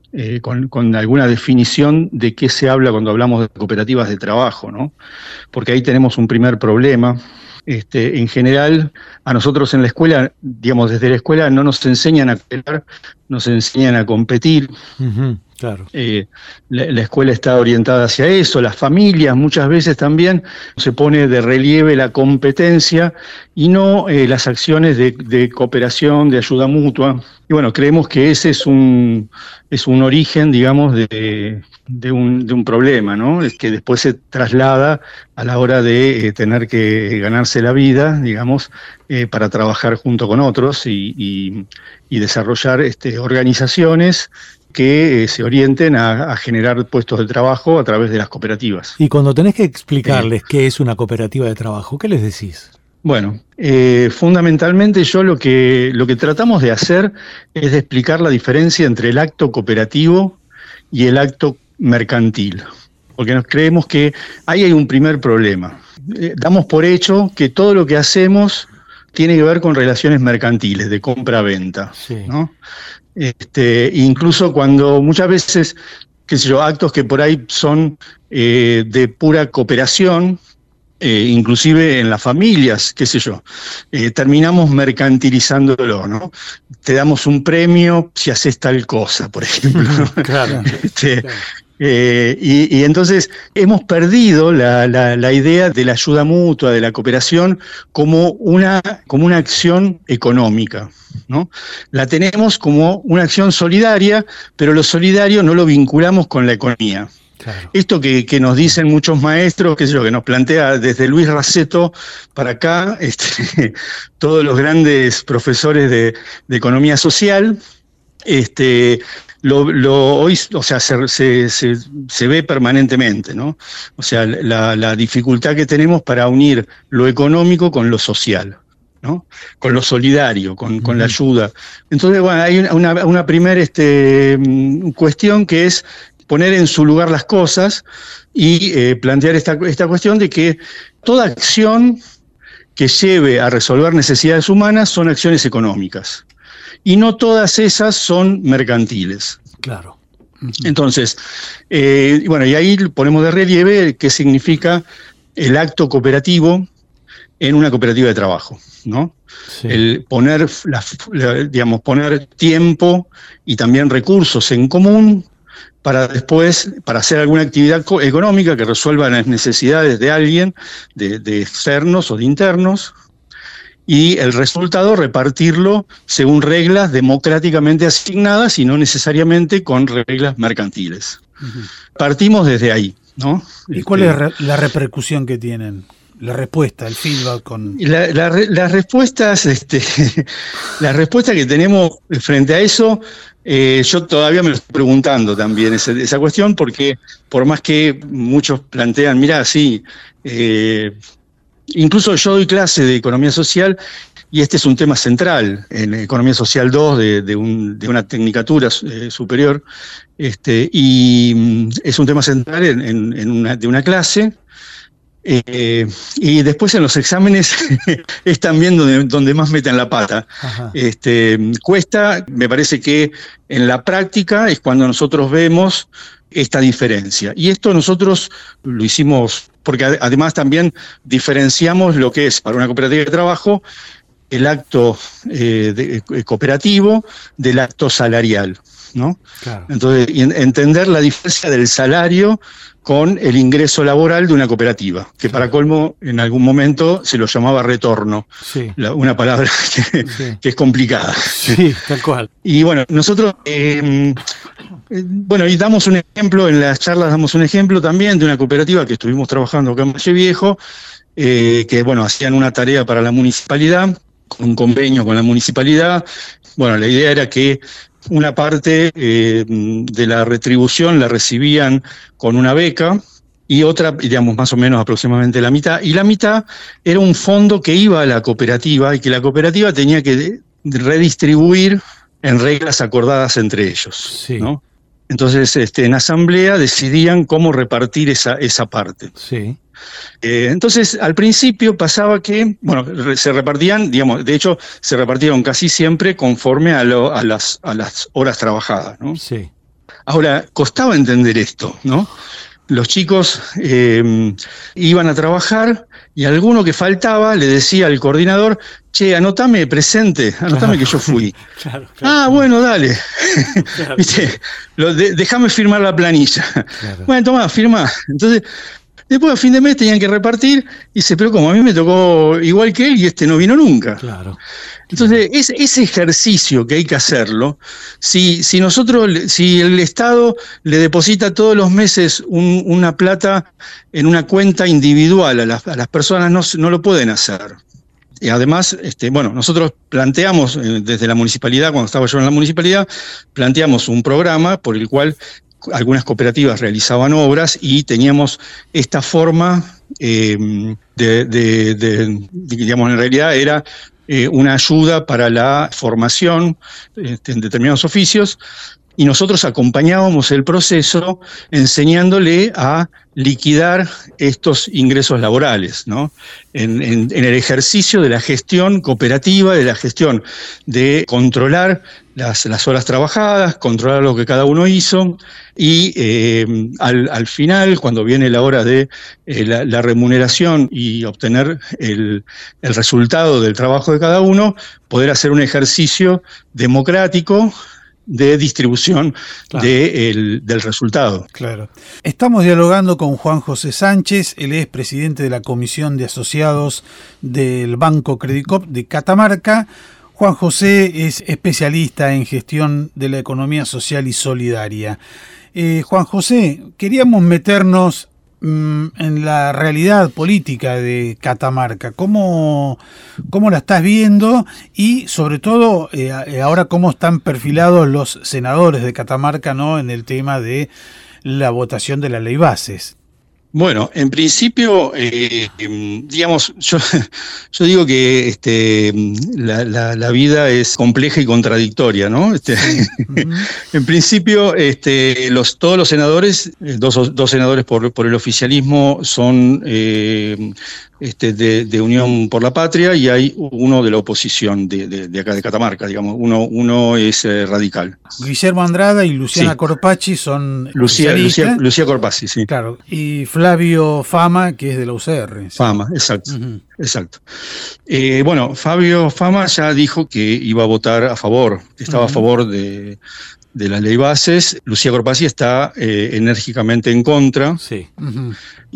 con alguna definición de qué se habla cuando hablamos de cooperativas de trabajo, ¿no? Porque ahí tenemos un primer problema. En general, a nosotros en la escuela, digamos, desde la escuela no nos enseñan a cooperar, nos enseñan a competir. Claro. La escuela está orientada hacia eso, las familias muchas veces también se pone de relieve la competencia y no las acciones de cooperación, de ayuda mutua. Y bueno, creemos que ese es un origen, digamos, de un problema, ¿no? Es que después se traslada a la hora de tener que ganarse la vida, digamos, para trabajar junto con otros y desarrollar organizaciones que se orienten a generar puestos de trabajo a través de las cooperativas. Y cuando tenés que explicarles qué es una cooperativa de trabajo, ¿qué les decís? Bueno, fundamentalmente yo lo que tratamos de hacer es de explicar la diferencia entre el acto cooperativo y el acto mercantil, porque nos creemos que ahí hay un primer problema. Damos por hecho que todo lo que hacemos tiene que ver con relaciones mercantiles, de compra-venta, ¿no? Incluso cuando muchas veces, actos que por ahí son de pura cooperación, inclusive en las familias, terminamos mercantilizándolo, ¿no? Te damos un premio si haces tal cosa, por ejemplo, ¿no? Claro. Y entonces hemos perdido la idea de la ayuda mutua, de la cooperación, como una acción económica, ¿no? La tenemos como una acción solidaria, pero lo solidario no lo vinculamos con la economía. Claro. Esto que nos dicen muchos maestros, que nos plantea desde Luis Raceto para acá, todos los grandes profesores de economía social, hoy, o sea, se ve permanentemente, ¿no? O sea, la dificultad que tenemos para unir lo económico con lo social, ¿no? Con lo solidario, con la ayuda. Entonces, bueno, hay una primera cuestión que es poner en su lugar las cosas y plantear esta cuestión de que toda acción que lleve a resolver necesidades humanas son acciones económicas. Y no todas esas son mercantiles. Claro. Entonces, bueno, y ahí ponemos de relieve qué significa el acto cooperativo en una cooperativa de trabajo, ¿no? Sí. El poner tiempo y también recursos en común para después, para hacer alguna actividad económica que resuelva las necesidades de alguien, de externos o de internos, y el resultado repartirlo según reglas democráticamente asignadas y no necesariamente con reglas mercantiles. Partimos desde ahí, ¿no? ¿Y cuál es la repercusión que tienen? La respuesta, el feedback con... Las respuestas, la respuesta que tenemos frente a eso, yo todavía me lo estoy preguntando también esa cuestión, porque por más que muchos plantean, mirá, sí, incluso yo doy clase de economía social y este es un tema central en Economía Social 2 de una tecnicatura superior, y es un tema central de una clase. Y después en los exámenes es también donde más meten la pata. Cuesta, me parece que en la práctica es cuando nosotros vemos esta diferencia. Y esto nosotros lo hicimos porque además también diferenciamos lo que es para una cooperativa de trabajo el acto cooperativo del acto salarial, ¿no? Claro. Entonces, entender la diferencia del salario con el ingreso laboral de una cooperativa, que para colmo en algún momento se lo llamaba retorno, una palabra que es complicada. Sí, tal cual. Y bueno, nosotros, y damos un ejemplo, en las charlas damos un ejemplo también de una cooperativa que estuvimos trabajando acá en Valle Viejo, que bueno, hacían una tarea para la municipalidad, un convenio con la municipalidad. Bueno, la idea era que una parte de la retribución la recibían con una beca y otra, digamos, más o menos aproximadamente la mitad. Y la mitad era un fondo que iba a la cooperativa y que la cooperativa tenía que redistribuir en reglas acordadas entre ellos, ¿no? Entonces, en asamblea decidían cómo repartir esa parte. Sí. Entonces, al principio pasaba que, bueno, se repartían, digamos, de hecho, se repartieron casi siempre conforme a las horas trabajadas, ¿no? Sí. Ahora, costaba entender esto, ¿no? Los chicos iban a trabajar y alguno que faltaba le decía al coordinador, che, anotame presente, anotame que yo fui. Claro. Ah, bueno, dale. ¿Viste? Déjame firmar la planilla. Claro. Bueno, tomá, firmá. Entonces, después a fin de mes tenían que repartir y dice, pero como a mí me tocó igual que él y este no vino nunca. Claro. Entonces, ese ejercicio que hay que hacerlo, si el Estado le deposita todos los meses una plata en una cuenta individual a las personas, no lo pueden hacer. Y además, nosotros planteamos desde la municipalidad, cuando estaba yo en la municipalidad, planteamos un programa por el cual algunas cooperativas realizaban obras y teníamos esta forma digamos, en realidad era una ayuda para la formación en determinados oficios, y nosotros acompañábamos el proceso enseñándole a liquidar estos ingresos laborales, ¿no? En el ejercicio de la gestión cooperativa, de la gestión de controlar las horas trabajadas, controlar lo que cada uno hizo, y al final, cuando viene la hora de la remuneración y obtener el resultado del trabajo de cada uno, poder hacer un ejercicio democrático de distribución del resultado. Claro. Estamos dialogando con Juan José Sánchez, él es presidente de la Comisión de Asociados del Banco Credicop de Catamarca. Juan José es especialista en gestión de la economía social y solidaria. Juan José, queríamos meternos en la realidad política de Catamarca. ¿Cómo la estás viendo? Y sobre todo, ahora cómo están perfilados los senadores de Catamarca, ¿no?, en el tema de la votación de la ley bases. Bueno, en principio, digamos, yo digo que la vida es compleja y contradictoria, ¿no? En principio, todos los senadores, dos senadores por el oficialismo son de Unión por la Patria, y hay uno de la oposición de acá de Catamarca, digamos, uno es radical. Guillermo Andrada y Luciana Corpacci son Lucía Corpacci, sí. Claro, y Flavio Fama, que es de la UCR. ¿Sí? Fama, exacto. Uh-huh. Exacto. Fabio Fama ya dijo que iba a votar a favor, estaba a favor de la ley bases. Lucía Corpacci está enérgicamente en contra. Sí. Uh-huh.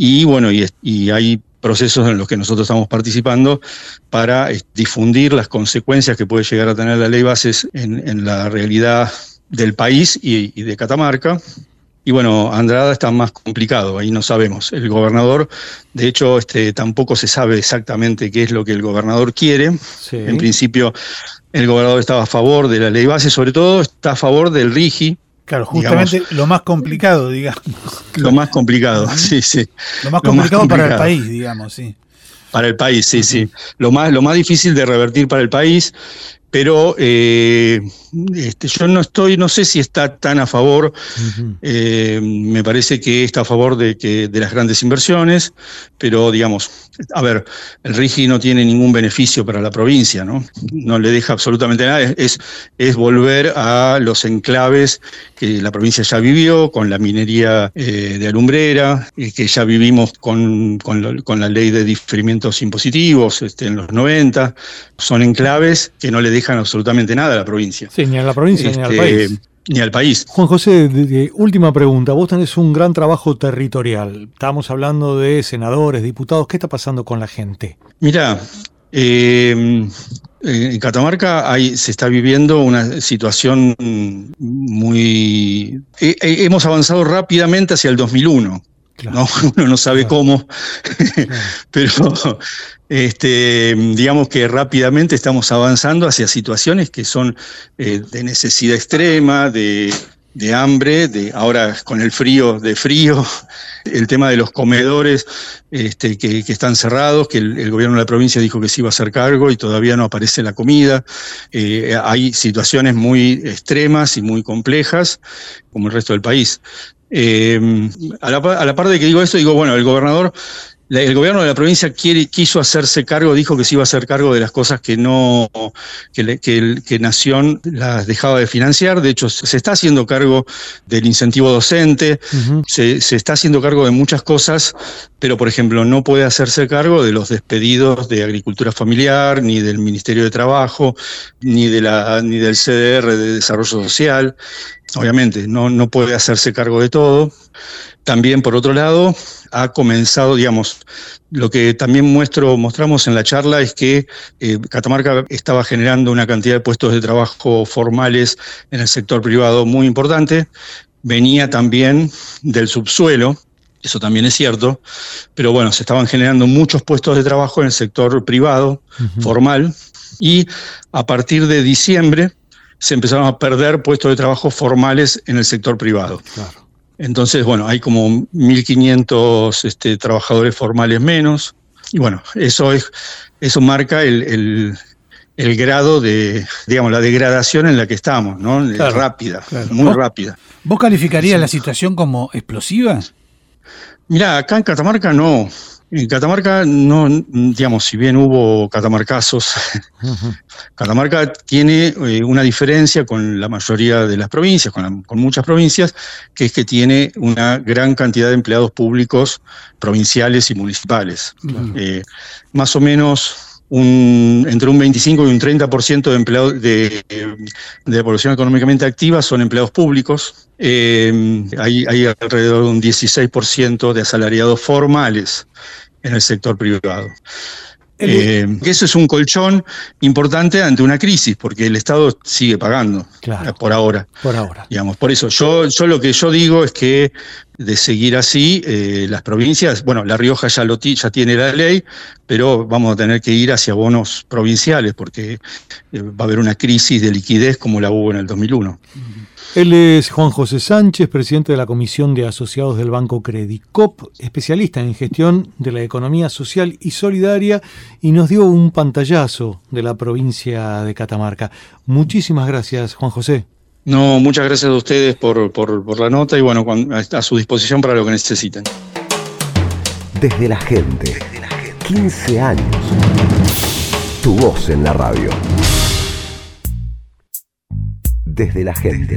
Y hay procesos en los que nosotros estamos participando para difundir las consecuencias que puede llegar a tener la ley bases en la realidad del país y de Catamarca. Y Andrada está más complicado, ahí no sabemos. El gobernador, de hecho, tampoco se sabe exactamente qué es lo que el gobernador quiere. Sí. En principio, el gobernador estaba a favor de la ley base, sobre todo está a favor del RIGI. Claro, justamente, digamos, lo más complicado, digamos. Lo más complicado, sí. Lo más complicado para el país, digamos, sí. Para el país, sí. Lo más difícil de revertir para el país, pero yo no sé si está tan a favor. Uh-huh. Me parece que está a favor de las grandes inversiones, pero digamos, el RIGI no tiene ningún beneficio para la provincia, ¿no? No le deja absolutamente nada, es volver a los enclaves que la provincia ya vivió, con la minería de alumbrera, que ya vivimos con la ley de diferimientos impositivos en los 90, son enclaves que no le dejan absolutamente nada a la provincia. Sí, ni a la provincia ni al país. Ni al país. Juan José, última pregunta. Vos tenés un gran trabajo territorial. Estamos hablando de senadores, diputados. ¿Qué está pasando con la gente? Mirá, en Catamarca se está viviendo una situación muy... hemos avanzado rápidamente hacia el 2001. Claro. ¿No? Uno no sabe cómo, pero digamos que rápidamente estamos avanzando hacia situaciones que son de necesidad extrema, de hambre, ahora con el frío, el tema de los comedores que están cerrados, que el gobierno de la provincia dijo que se iba a hacer cargo y todavía no aparece la comida. Hay situaciones muy extremas y muy complejas, como el resto del país. A la par de que digo esto, el gobernador el gobierno de la provincia quiso hacerse cargo, dijo que se iba a hacer cargo de las cosas que Nación las dejaba de financiar. De hecho, se está haciendo cargo del incentivo docente, se está haciendo cargo de muchas cosas, pero, por ejemplo, no puede hacerse cargo de los despedidos de Agricultura Familiar, ni del Ministerio de Trabajo, ni del CDR de Desarrollo Social. Obviamente, no puede hacerse cargo de todo. También, por otro lado, ha comenzado, digamos, lo que también mostramos en la charla es que Catamarca estaba generando una cantidad de puestos de trabajo formales en el sector privado muy importante. Venía también del subsuelo, eso también es cierto, pero bueno, se estaban generando muchos puestos de trabajo en el sector privado, formal, y a partir de diciembre se empezaron a perder puestos de trabajo formales en el sector privado. Claro. Entonces, bueno, hay como 1.500 trabajadores formales menos, y bueno, eso marca el grado de, digamos, la degradación en la que estamos, ¿no? Claro, rápida, claro. Muy rápida. ¿Vos calificarías la situación como explosiva? Mirá, acá en Catamarca no. En Catamarca no, digamos, si bien hubo catamarcazos, Catamarca tiene una diferencia con la mayoría de las provincias, con muchas provincias, que es que tiene una gran cantidad de empleados públicos provinciales y municipales. Más o menos entre un 25 y un 30% de empleados de la población económicamente activa son empleados públicos. Hay alrededor de un 16% de asalariados formales en el sector privado. Eso es un colchón importante ante una crisis, porque el Estado sigue pagando, claro, por ahora. Digamos, por eso, yo lo que yo digo es que de seguir así, las provincias, bueno, La Rioja ya tiene la ley, pero vamos a tener que ir hacia bonos provinciales, porque va a haber una crisis de liquidez como la hubo en el 2001. Él es Juan José Sánchez, presidente de la Comisión de Asociados del Banco Credicop, especialista en gestión de la economía social y solidaria, y nos dio un pantallazo de la provincia de Catamarca. Muchísimas gracias, Juan José. No, muchas gracias a ustedes por la nota y bueno, a su disposición para lo que necesiten. Desde la gente, 15 años. Tu voz en la radio. Desde la gente.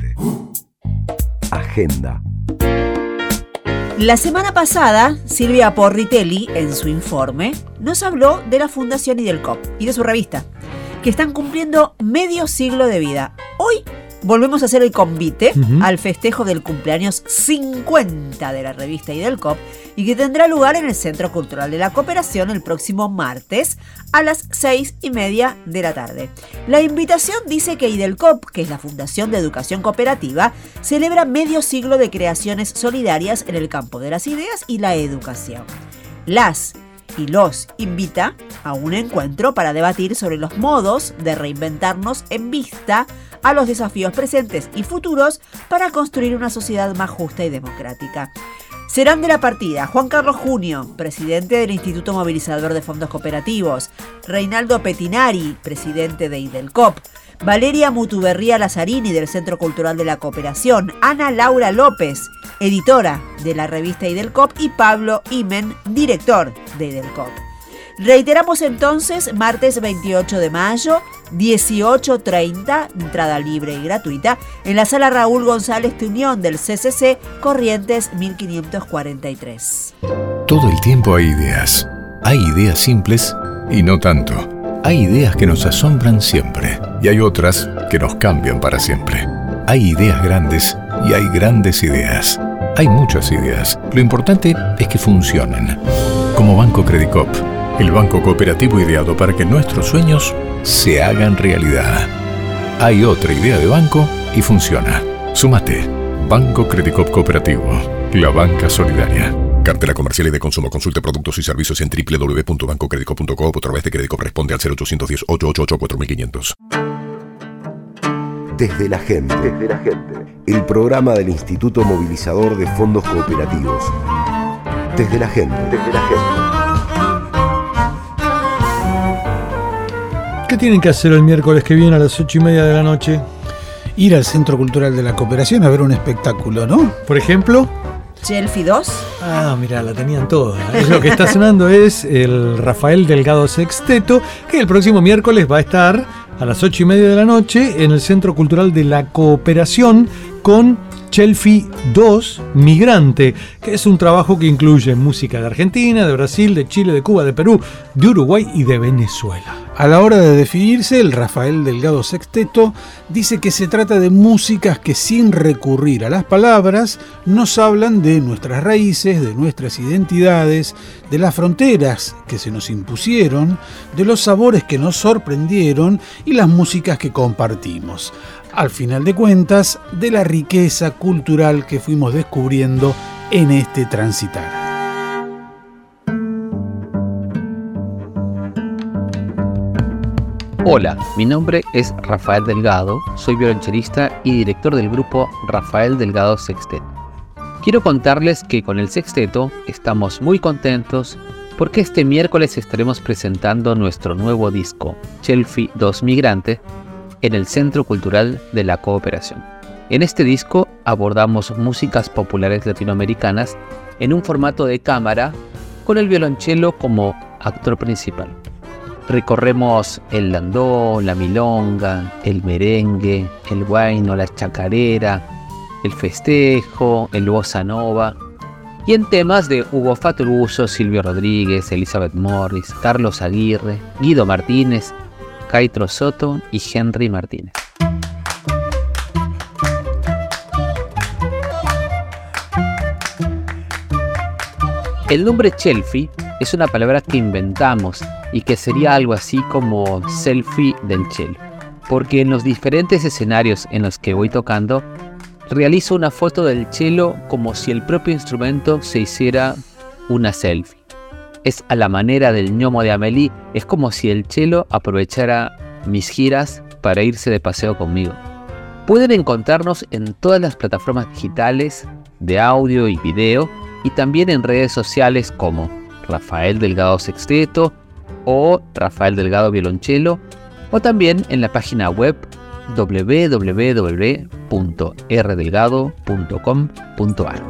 Agenda. La semana pasada, Silvia Porritelli, en su informe, nos habló de la Fundación IDELCOP y de su revista, que están cumpliendo medio siglo de vida. Hoy volvemos a hacer el convite al festejo del cumpleaños 50 de la revista IDELCOP y que tendrá lugar en el Centro Cultural de la Cooperación el próximo martes a las 6:30 de la tarde. La invitación dice que IDELCOP, que es la Fundación de Educación Cooperativa, celebra medio siglo de creaciones solidarias en el campo de las ideas y la educación. Las y los invita a un encuentro para debatir sobre los modos de reinventarnos en vista a los desafíos presentes y futuros para construir una sociedad más justa y democrática. Serán de la partida Juan Carlos Junio, presidente del Instituto Movilizador de Fondos Cooperativos, Reinaldo Petinari, presidente de IDELCOP, Valeria Mutuberría Lazzarini del Centro Cultural de la Cooperación, Ana Laura López, editora de la revista IDELCOP, y Pablo Imen, director de IDELCOP. Reiteramos entonces, martes 28 de mayo, 18:30, entrada libre y gratuita, en la sala Raúl González Tuñón del CCC, Corrientes 1543. Todo el tiempo hay ideas. Hay ideas simples y no tanto. Hay ideas que nos asombran siempre y hay otras que nos cambian para siempre. Hay ideas grandes y hay grandes ideas. Hay muchas ideas. Lo importante es que funcionen. Como Banco Credicop, el banco cooperativo ideado para que nuestros sueños se hagan realidad. Hay otra idea de banco y funciona. Súmate. Banco Credicop Cooperativo. La banca solidaria. Cartela comercial y de consumo. Consulte productos y servicios en www.bancocredico.co o a través de Credicop. Responde al 0810-888-4500. Desde la gente. El programa del Instituto Movilizador de Fondos Cooperativos. Desde la gente. ¿Qué tienen que hacer el miércoles que viene a las 8:30 de la noche? Ir al Centro Cultural de la Cooperación a ver un espectáculo, ¿no? Por ejemplo, Chelfi 2. Ah, mira, la tenían toda. Lo que está sonando es el Rafael Delgado Sexteto, que el próximo miércoles va a estar a las 8:30 de la noche en el Centro Cultural de la Cooperación con Chelfi 2 Migrante, que es un trabajo que incluye música de Argentina, de Brasil, de Chile, de Cuba, de Perú, de Uruguay y de Venezuela. A la hora de definirse, el Rafael Delgado Sexteto dice que se trata de músicas que, sin recurrir a las palabras, nos hablan de nuestras raíces, de nuestras identidades, de las fronteras que se nos impusieron, de los sabores que nos sorprendieron y las músicas que compartimos. Al final de cuentas, de la riqueza cultural que fuimos descubriendo en este transitar. Hola, mi nombre es Rafael Delgado, soy violonchelista y director del grupo Rafael Delgado Sexteto. Quiero contarles que con el Sexteto estamos muy contentos porque este miércoles estaremos presentando nuestro nuevo disco, Chelfi 2 Migrante, en el Centro Cultural de la Cooperación. En este disco abordamos músicas populares latinoamericanas en un formato de cámara con el violonchelo como actor principal. Recorremos el landó, la milonga, el merengue, el huayno, la chacarera, el festejo, el bossa nova, y en temas de Hugo Fatruso, Silvio Rodríguez, Elizabeth Morris, Carlos Aguirre, Guido Martínez, Caitro Soto y Henry Martínez. El nombre Chelfi es una palabra que inventamos y que sería algo así como selfie del cello, porque en los diferentes escenarios en los que voy tocando realizo una foto del cello como si el propio instrumento se hiciera una selfie. Es a la manera del Gnomo de Amélie, es como si el cello aprovechara mis giras para irse de paseo conmigo. Pueden encontrarnos en todas las plataformas digitales de audio y video y también en redes sociales como Rafael Delgado Sexteto o Rafael Delgado Violonchelo, o también en la página web www.rdelgado.com.ar.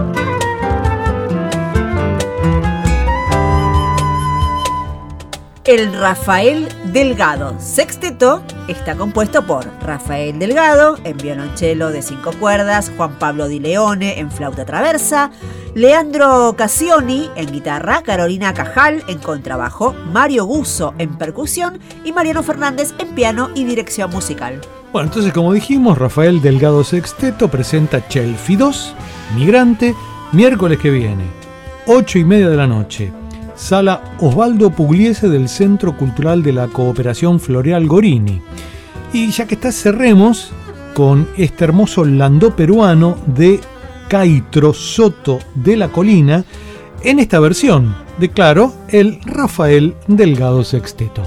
El Rafael Delgado Sexteto está compuesto por Rafael Delgado en violonchelo de 5 cuerdas, Juan Pablo Di Leone en flauta traversa, Leandro Cassioni en guitarra, Carolina Cajal en contrabajo, Mario Guzzo en percusión y Mariano Fernández en piano y dirección musical. Bueno, entonces como dijimos, Rafael Delgado Sexteto presenta Chelfi 2 Migrante miércoles que viene, 8:30 de la noche. Sala Osvaldo Pugliese del Centro Cultural de la Cooperación Floreal Gorini. Y ya que está, cerremos con este hermoso landó peruano de Caitro Soto de la Colina, en esta versión de, claro, el Rafael Delgado Sexteto.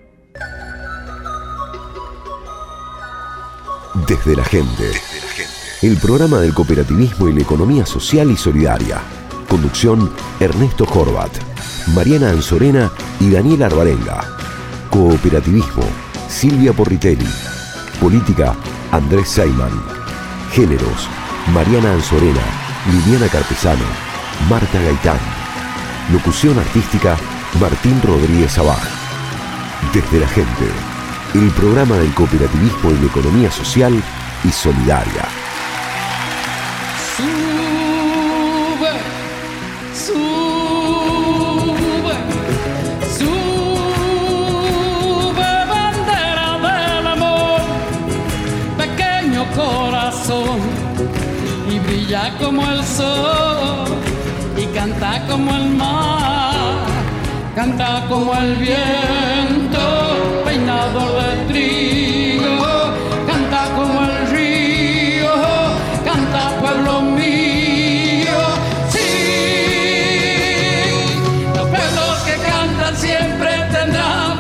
Desde la gente. el programa del cooperativismo y la economía social y solidaria. Conducción, Ernesto Horvat, Mariana Anzorena y Daniel Arbarenga. Cooperativismo, Silvia Porritelli. Política, Andrés Seyman. Géneros, Mariana Anzorena, Liliana Carpesano, Marta Gaitán. Locución artística, Martín Rodríguez Abaj. Desde la gente, el programa del cooperativismo y la economía social y solidaria. Sube, sube, sube, bandera del amor, pequeño corazón, y brilla como el sol, y canta como el mar, canta como el viento, peinador de trigo, canta como el río, canta pueblo mío, sí, los pueblos que cantan siempre tendrán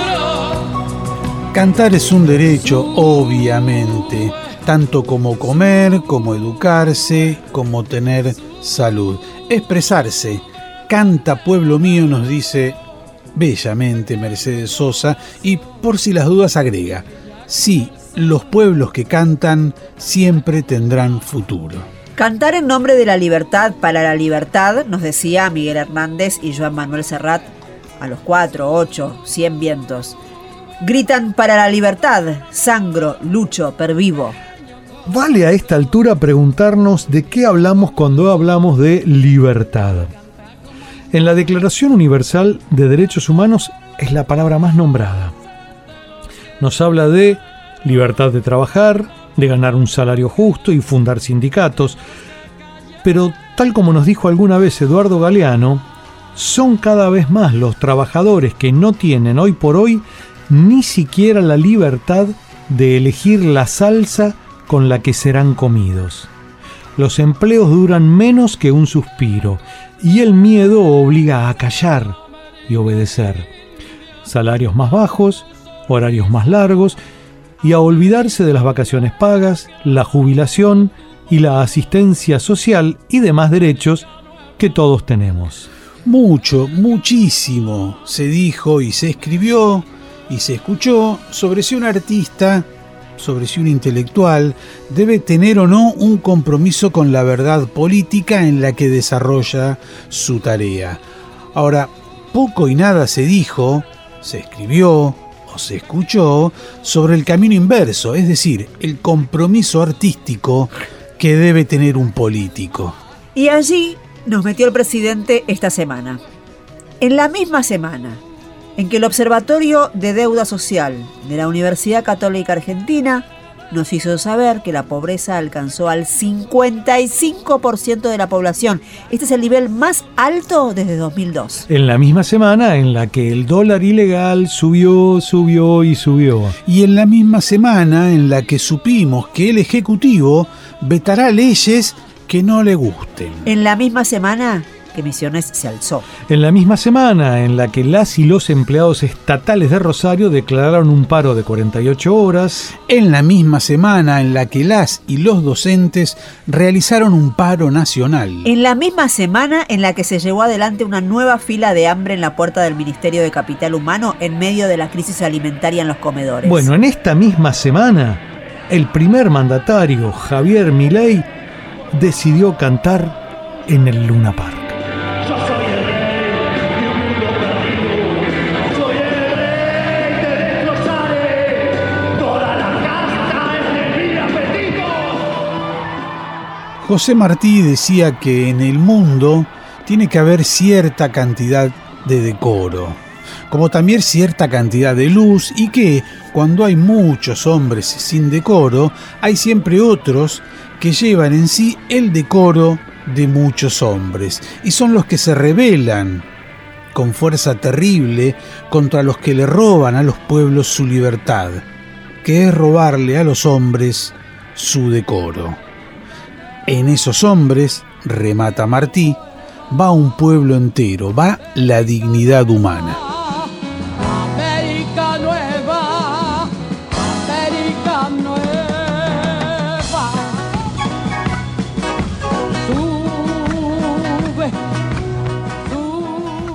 futuro. Cantar es un derecho, obviamente, tanto como comer, como educarse, como tener salud. Expresarse. Canta pueblo mío, nos dice bellamente Mercedes Sosa, y por si las dudas agrega: sí, los pueblos que cantan siempre tendrán futuro. Cantar en nombre de la libertad para la libertad, nos decía Miguel Hernández y Joan Manuel Serrat a los 4, 8, 100 vientos. Gritan para la libertad, sangro, lucho, pervivo. Vale a esta altura preguntarnos de qué hablamos cuando hablamos de libertad. En la Declaración Universal de Derechos Humanos es la palabra más nombrada. Nos habla de libertad de trabajar, de ganar un salario justo y fundar sindicatos. Pero tal como nos dijo alguna vez Eduardo Galeano, son cada vez más los trabajadores que no tienen hoy por hoy ni siquiera la libertad de elegir la salsa con la que serán comidos. Los empleos duran menos que un suspiro y el miedo obliga a callar y obedecer. Salarios más bajos, horarios más largos y a olvidarse de las vacaciones pagas, la jubilación y la asistencia social y demás derechos que todos tenemos. Muchísimo se dijo y se escribió y se escuchó sobre si un artista, sobre si un intelectual debe tener o no un compromiso con la verdad política en la que desarrolla su tarea. Ahora, poco y nada se dijo, se escribió o se escuchó sobre el camino inverso, es decir, el compromiso artístico que debe tener un político. Y allí nos metió el presidente esta semana. En la misma semana en que el Observatorio de Deuda Social de la Universidad Católica Argentina nos hizo saber que la pobreza alcanzó al 55% de la población. Este es el nivel más alto desde 2002. En la misma semana en la que el dólar ilegal subió y subió. Y en la misma semana en la que supimos que el Ejecutivo vetará leyes que no le gusten. En la misma semana que Misiones se alzó. En la misma semana en la que las y los empleados estatales de Rosario declararon un paro de 48 horas. En la misma semana en la que las y los docentes realizaron un paro nacional. En la misma semana en la que se llevó adelante una nueva fila de hambre en la puerta del Ministerio de Capital Humano en medio de la crisis alimentaria en los comedores. Bueno, en esta misma semana, el primer mandatario, Javier Milei, decidió cantar en el Luna Park. José Martí decía que en el mundo tiene que haber cierta cantidad de decoro, como también cierta cantidad de luz, y que cuando hay muchos hombres sin decoro, hay siempre otros que llevan en sí el decoro de muchos hombres, y son los que se rebelan con fuerza terrible contra los que le roban a los pueblos su libertad, que es robarle a los hombres su decoro. En esos hombres, remata Martí, va un pueblo entero, va la dignidad humana. América Nueva, América Nueva.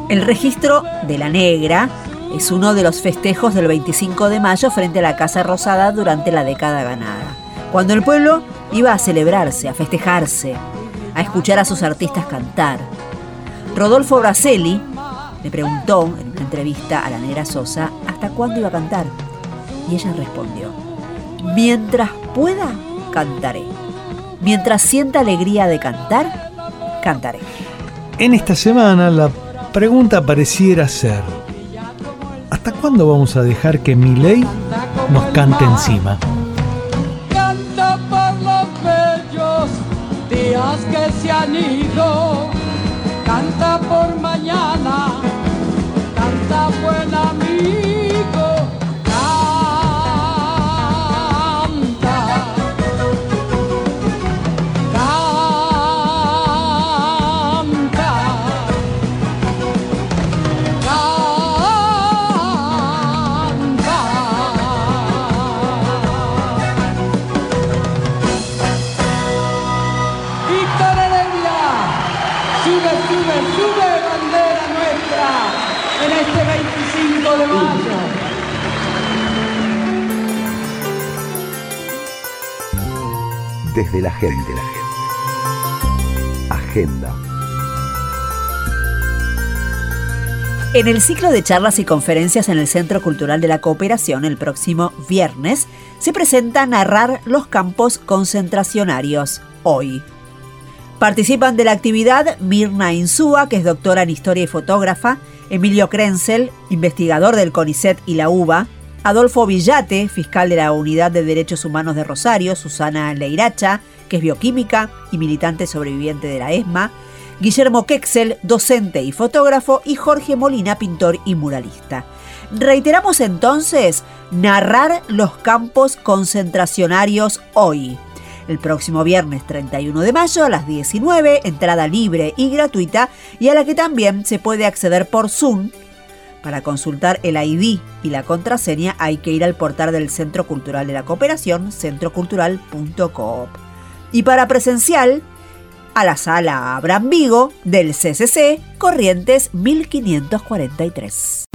El registro de la Negra es uno de los festejos del 25 de mayo frente a la Casa Rosada durante la década ganada, cuando el pueblo iba a celebrarse, a festejarse, a escuchar a sus artistas cantar. Rodolfo Braselli le preguntó en una entrevista a la Negra Sosa hasta cuándo iba a cantar, y ella respondió: mientras pueda, cantaré. Mientras sienta alegría de cantar, cantaré. En esta semana la pregunta pareciera ser: ¿hasta cuándo vamos a dejar que Milei nos cante encima? Canta por los bellos días que se han ido, canta por mañana, canta buen amigo, canta, canta, canta. Víctor Heredia, sube, sube, sube, bandera nuestra en este 25 de mayo. Desde la gente. Agenda. En el ciclo de charlas y conferencias en el Centro Cultural de la Cooperación, el próximo viernes, se presenta Narrar los campos concentracionarios, hoy. Participan de la actividad Mirna Insúa, que es doctora en Historia y fotógrafa, Emilio Krenzel, investigador del CONICET y la UBA, Adolfo Villate, fiscal de la Unidad de Derechos Humanos de Rosario, Susana Leiracha, que es bioquímica y militante sobreviviente de la ESMA, Guillermo Quexel, docente y fotógrafo, y Jorge Molina, pintor y muralista. Reiteramos entonces, narrar los campos concentracionarios hoy. El próximo viernes 31 de mayo a las 19, entrada libre y gratuita, y a la que también se puede acceder por Zoom. Para consultar el ID y la contraseña hay que ir al portal del Centro Cultural de la Cooperación, centrocultural.coop. Y para presencial, a la sala Abraham Vigo del CCC, Corrientes 1543.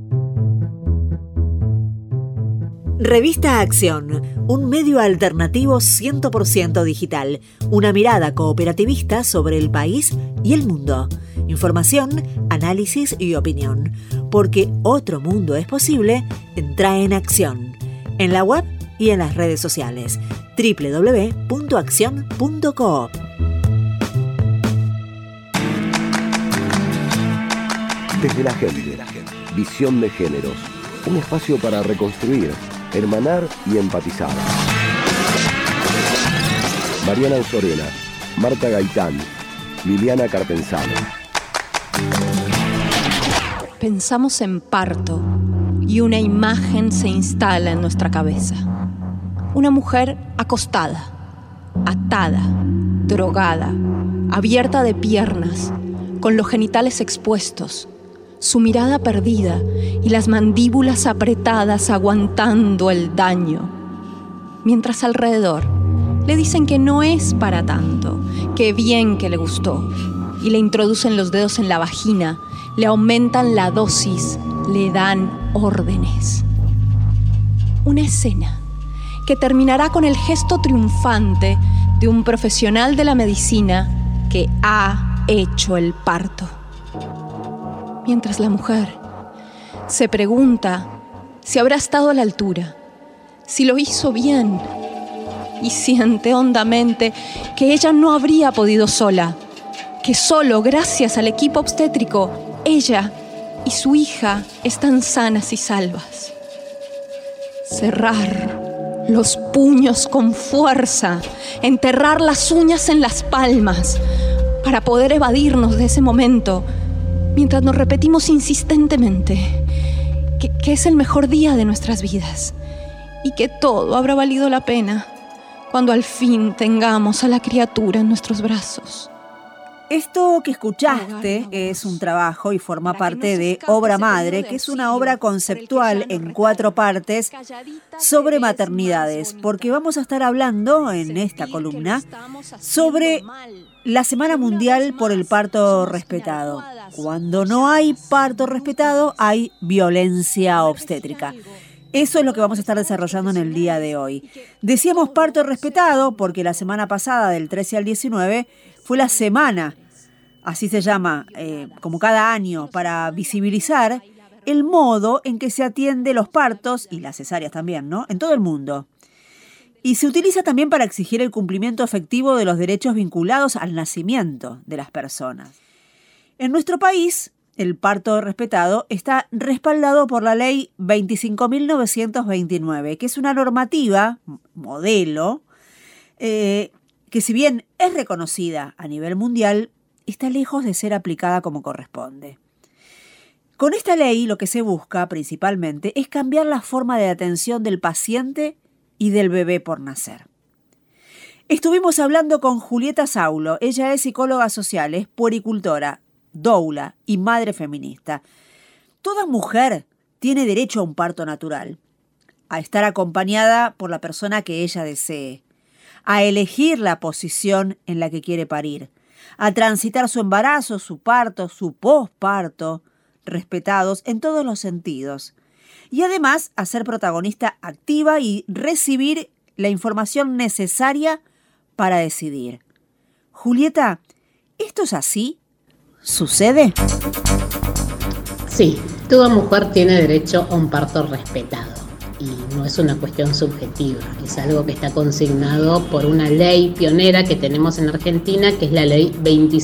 Revista Acción, un medio alternativo 100% digital, una mirada cooperativista sobre el país y el mundo. Información, análisis y opinión. Porque otro mundo es posible, entra en Acción. En la web y en las redes sociales. www.accion.coop. Desde la gente. Visión de géneros. Un espacio para reconstruir, hermanar y empatizar. Mariana Usorena, Marta Gaitán, Liliana Carpenzano. Pensamos en parto y una imagen se instala en nuestra cabeza. Una mujer acostada, atada, drogada, abierta de piernas, con los genitales expuestos, su mirada perdida y las mandíbulas apretadas aguantando el daño. Mientras alrededor le dicen que no es para tanto, que bien que le gustó, y le introducen los dedos en la vagina, le aumentan la dosis, le dan órdenes. Una escena que terminará con el gesto triunfante de un profesional de la medicina que ha hecho el parto. Mientras la mujer se pregunta si habrá estado a la altura, si lo hizo bien, y siente hondamente que ella no habría podido sola, que solo gracias al equipo obstétrico, ella y su hija están sanas y salvas. Cerrar los puños con fuerza, enterrar las uñas en las palmas, para poder evadirnos de ese momento, mientras nos repetimos insistentemente que es el mejor día de nuestras vidas y que todo habrá valido la pena cuando al fin tengamos a la criatura en nuestros brazos. Esto que escuchaste es un trabajo y forma parte de Obra Madre, que es una obra conceptual en 4 partes sobre maternidades, porque vamos a estar hablando en esta columna sobre la Semana Mundial por el Parto Respetado. Cuando no hay parto respetado, hay violencia obstétrica. Eso es lo que vamos a estar desarrollando en el día de hoy. Decíamos parto respetado porque la semana pasada, del 13 al 19, fue la semana, así se llama, como cada año, para visibilizar el modo en que se atiende los partos y las cesáreas también, ¿no?, en todo el mundo. Y se utiliza también para exigir el cumplimiento efectivo de los derechos vinculados al nacimiento de las personas. En nuestro país, el parto respetado está respaldado por la Ley 25.929, que es una normativa, modelo, que si bien es reconocida a nivel mundial, está lejos de ser aplicada como corresponde. Con esta ley lo que se busca principalmente es cambiar la forma de atención del paciente y del bebé por nacer. Estuvimos hablando con Julieta Saulo. Ella es psicóloga social, es puericultora, doula y madre feminista. Toda mujer tiene derecho a un parto natural, a estar acompañada por la persona que ella desee, a elegir la posición en la que quiere parir, a transitar su embarazo, su parto, su posparto, respetados en todos los sentidos. Y además a ser protagonista activa y recibir la información necesaria para decidir. Julieta, ¿esto es así? ¿Sucede? Sí, toda mujer tiene derecho a un parto respetado y no es una cuestión subjetiva, es algo que está consignado por una ley pionera que tenemos en Argentina, que es la ley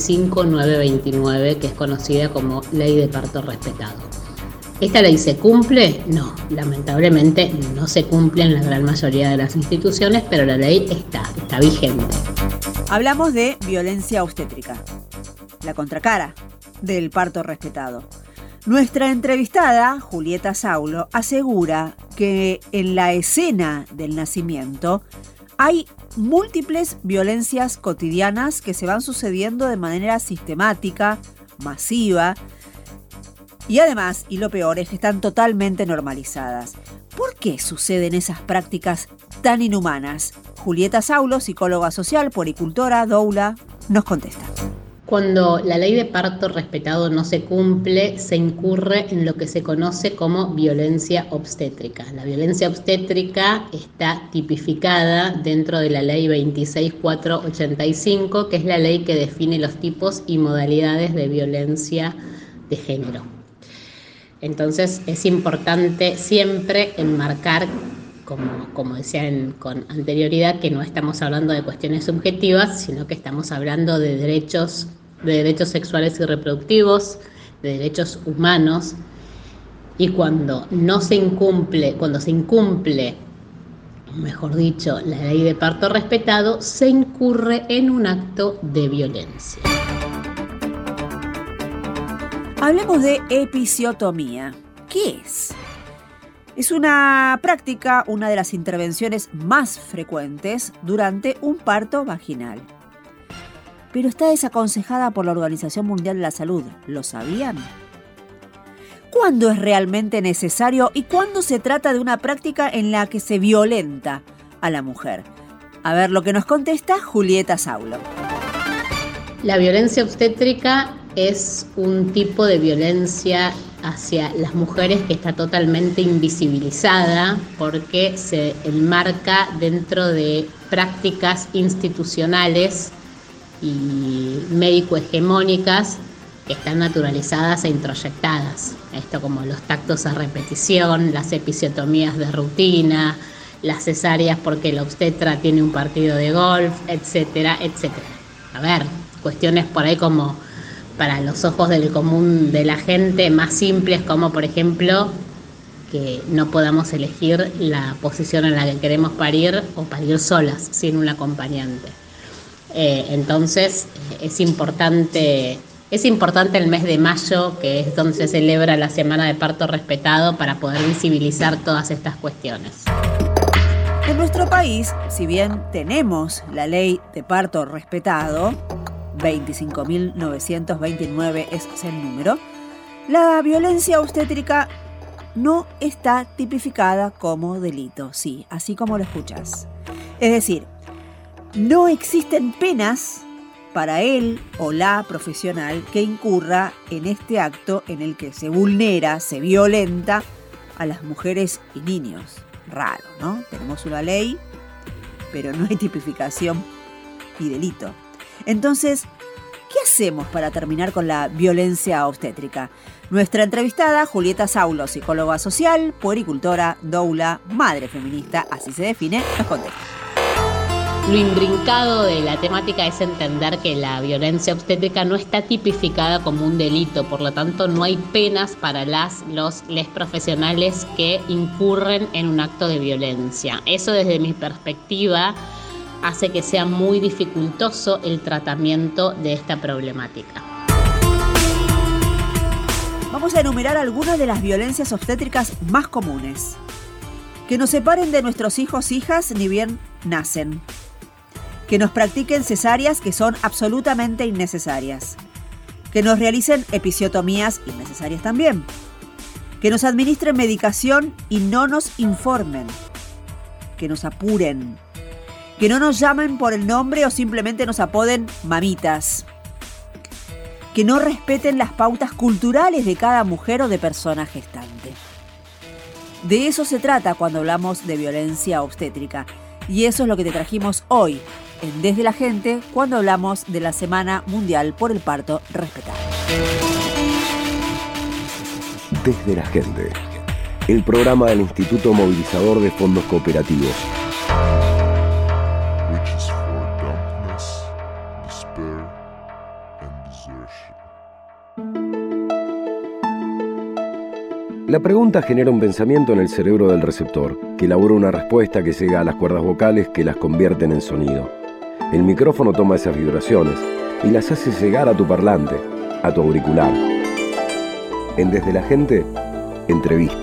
25.929, que es conocida como Ley de Parto Respetado. ¿Esta ley se cumple? No, lamentablemente no se cumple en la gran mayoría de las instituciones, pero la ley está vigente. Hablamos de violencia obstétrica, la contracara del parto respetado. Nuestra entrevistada, Julieta Saulo, asegura que en la escena del nacimiento hay múltiples violencias cotidianas que se van sucediendo de manera sistemática, masiva, y además, y lo peor, es que están totalmente normalizadas. ¿Por qué suceden esas prácticas tan inhumanas? Julieta Saulo, psicóloga social, puericultora, doula, nos contesta. Cuando la ley de parto respetado no se cumple, se incurre en lo que se conoce como violencia obstétrica. La violencia obstétrica está tipificada dentro de la ley 26.485, que es la ley que define los tipos y modalidades de violencia de género. Entonces es importante siempre enmarcar, como decía con anterioridad, que no estamos hablando de cuestiones subjetivas, sino que estamos hablando de derechos sexuales y reproductivos, de derechos humanos, y cuando se incumple, mejor dicho, la ley de parto respetado, se incurre en un acto de violencia. Hablemos de episiotomía. ¿Qué es? Es una práctica, una de las intervenciones más frecuentes durante un parto vaginal. Pero está desaconsejada por la Organización Mundial de la Salud. ¿Lo sabían? ¿Cuándo es realmente necesario y cuándo se trata de una práctica en la que se violenta a la mujer? A ver lo que nos contesta Julieta Saulo. La violencia obstétrica es un tipo de violencia hacia las mujeres que está totalmente invisibilizada porque se enmarca dentro de prácticas institucionales y médico-hegemónicas que están naturalizadas e introyectadas. Esto como los tactos a repetición, las episiotomías de rutina, las cesáreas porque la obstetra tiene un partido de golf, etcétera, etcétera. A ver, cuestiones por ahí como para los ojos del común de la gente más simples, como por ejemplo que no podamos elegir la posición en la que queremos parir o parir solas sin un acompañante. Entonces es importante el mes de mayo, que es donde se celebra la Semana de Parto Respetado, para poder visibilizar todas estas cuestiones. En nuestro país, si bien tenemos la ley de parto respetado, 25.929 es el número, la violencia obstétrica no está tipificada como delito, sí, así como lo escuchas. Es decir, no existen penas para él o la profesional que incurra en este acto en el que se vulnera, se violenta a las mujeres y niños. Raro, ¿no? Tenemos una ley, pero no hay tipificación y delito. Entonces, ¿qué hacemos para terminar con la violencia obstétrica? Nuestra entrevistada, Julieta Saulo, psicóloga social, puericultora, doula, madre feminista, así se define, nos contesta. Lo imbrincado de la temática es entender que la violencia obstétrica no está tipificada como un delito, por lo tanto no hay penas para les profesionales que incurren en un acto de violencia. Eso, desde mi perspectiva, hace que sea muy dificultoso el tratamiento de esta problemática. Vamos a enumerar algunas de las violencias obstétricas más comunes. Que nos separen de nuestros hijos, hijas, ni bien nacen. Que nos practiquen cesáreas que son absolutamente innecesarias. Que nos realicen episiotomías innecesarias también. Que nos administren medicación y no nos informen. Que nos apuren. Que no nos llamen por el nombre o simplemente nos apoden mamitas. Que no respeten las pautas culturales de cada mujer o de persona gestante. De eso se trata cuando hablamos de violencia obstétrica. Y eso es lo que te trajimos hoy en Desde la Gente, cuando hablamos de la Semana Mundial por el Parto Respetado. Desde la Gente, el programa del Instituto Movilizador de Fondos Cooperativos. La pregunta genera un pensamiento en el cerebro del receptor, que elabora una respuesta que llega a las cuerdas vocales que las convierten en sonido. El micrófono toma esas vibraciones y las hace llegar a tu parlante, a tu auricular. En Desde la Gente, entrevista.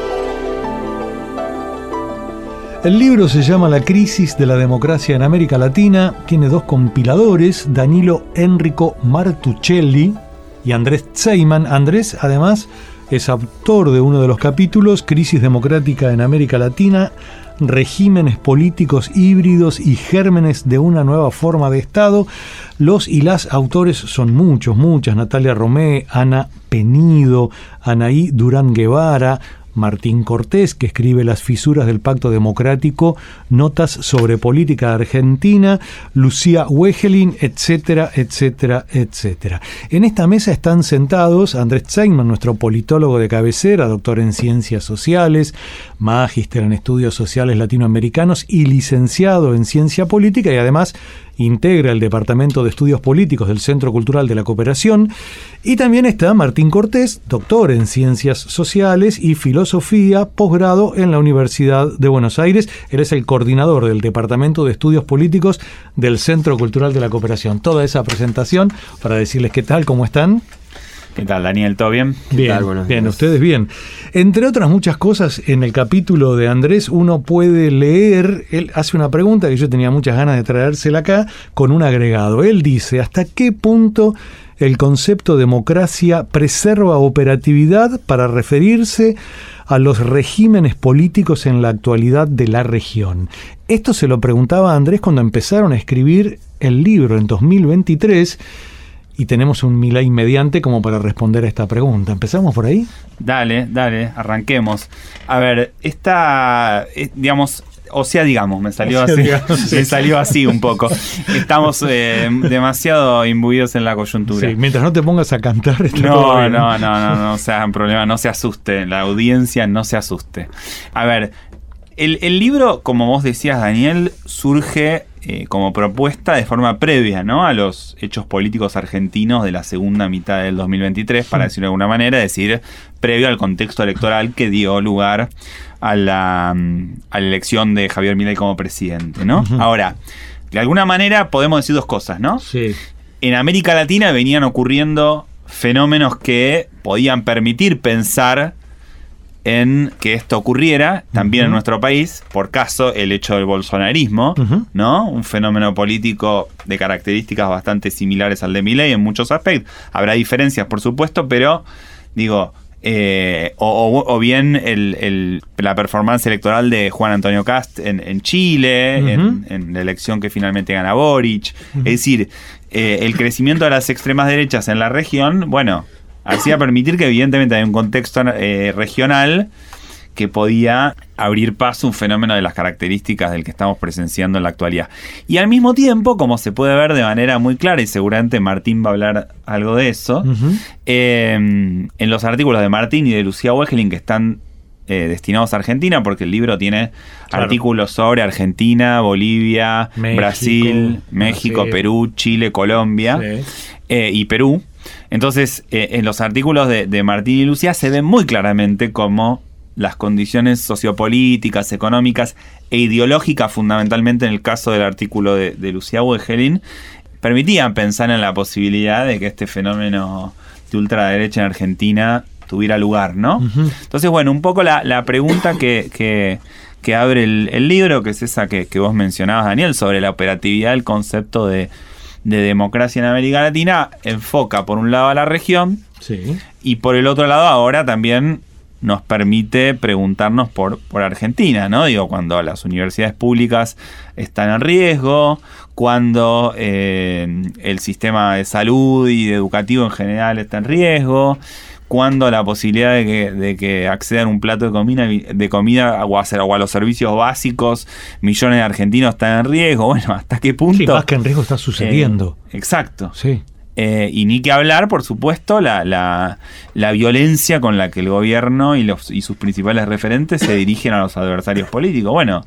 El libro se llama La crisis de la democracia en América Latina. Tiene dos compiladores, Danilo Enrico Martuchelli y Andrés Zeiman. Andrés, además, es autor de uno de los capítulos, Crisis democrática en América Latina, regímenes políticos híbridos y gérmenes de una nueva forma de Estado. Los y las autores son muchas: Natalia Romé, Ana Penido, Anaí Durán Guevara, Martín Cortés, que escribe Las fisuras del Pacto Democrático, Notas sobre política argentina, Lucía Wegelin, etcétera, etcétera, etcétera. En esta mesa están sentados Andrés Zeiman, nuestro politólogo de cabecera, doctor en Ciencias Sociales, magíster en Estudios Sociales Latinoamericanos y licenciado en Ciencia Política, y además integra el Departamento de Estudios Políticos del Centro Cultural de la Cooperación. Y también está Martín Cortés, doctor en Ciencias Sociales y Filosofía, posgrado en la Universidad de Buenos Aires. Él es el coordinador del Departamento de Estudios Políticos del Centro Cultural de la Cooperación. Toda esa presentación para decirles qué tal, cómo están. ¿Qué tal, Daniel? ¿Todo bien? Bien, ustedes bien. Entre otras muchas cosas, en el capítulo de Andrés uno puede leer, él hace una pregunta que yo tenía muchas ganas de traérsela acá, con un agregado. Él dice, ¿hasta qué punto el concepto democracia preserva operatividad para referirse a los regímenes políticos en la actualidad de la región? Esto se lo preguntaba a Andrés cuando empezaron a escribir el libro en 2023, y tenemos un Milei mediante como para responder a esta pregunta. ¿Empezamos por ahí? Dale, arranquemos. A ver, digamos, me salió así un poco. Estamos demasiado imbuidos en la coyuntura. Sí, mientras no te pongas a cantar, está no, todo bien. No sea un problema, no se asuste, la audiencia no se asuste. A ver, el libro, como vos decías, Daniel, surge como propuesta de forma previa, ¿no?, a los hechos políticos argentinos de la segunda mitad del 2023, para decirlo de alguna manera, es decir, previo al contexto electoral que dio lugar a la elección de Javier Milei como presidente, ¿no? Uh-huh. Ahora, de alguna manera podemos decir dos cosas, ¿no? Sí. En América Latina venían ocurriendo fenómenos que podían permitir pensar en que esto ocurriera también en nuestro país, por caso el hecho del bolsonarismo, ¿no? Un fenómeno político de características bastante similares al de Milei en muchos aspectos. Habrá diferencias, por supuesto, pero digo, o bien la performance electoral de Juan Antonio Kast en Chile, en la elección que finalmente gana Boric. Es decir, el crecimiento de las extremas derechas en la región, bueno, hacía permitir que evidentemente hay un contexto regional que podía abrir paso a un fenómeno de las características del que estamos presenciando en la actualidad. Y al mismo tiempo, como se puede ver de manera muy clara, y seguramente Martín va a hablar algo de eso, en los artículos de Martín y de Lucía Wegelin que están destinados a Argentina, porque el libro tiene artículos sobre Argentina, Bolivia, Brasil, México, Perú, Chile, Colombia y Perú. Entonces, en los artículos de Martín y Lucía se ve muy claramente cómo las condiciones sociopolíticas, económicas e ideológicas, fundamentalmente en el caso del artículo de Lucía Wegelin, permitían pensar en la posibilidad de que este fenómeno de ultraderecha en Argentina tuviera lugar, ¿no? Entonces, bueno, un poco la pregunta que abre el libro, que es esa que vos mencionabas, Daniel, sobre la operatividad del concepto de democracia en América Latina, enfoca por un lado a la región y por el otro lado ahora también nos permite preguntarnos por Argentina, ¿no? Digo, cuando las universidades públicas están en riesgo, cuando el sistema de salud y educativo en general está en riesgo, cuando la posibilidad de que accedan a un plato de comida o a los servicios básicos, millones de argentinos están en riesgo. Bueno, ¿hasta qué punto? Sí, más que en riesgo está sucediendo. Exacto. Sí. Y ni que hablar, por supuesto, la violencia con la que el gobierno y sus principales referentes se dirigen a los adversarios políticos. Bueno,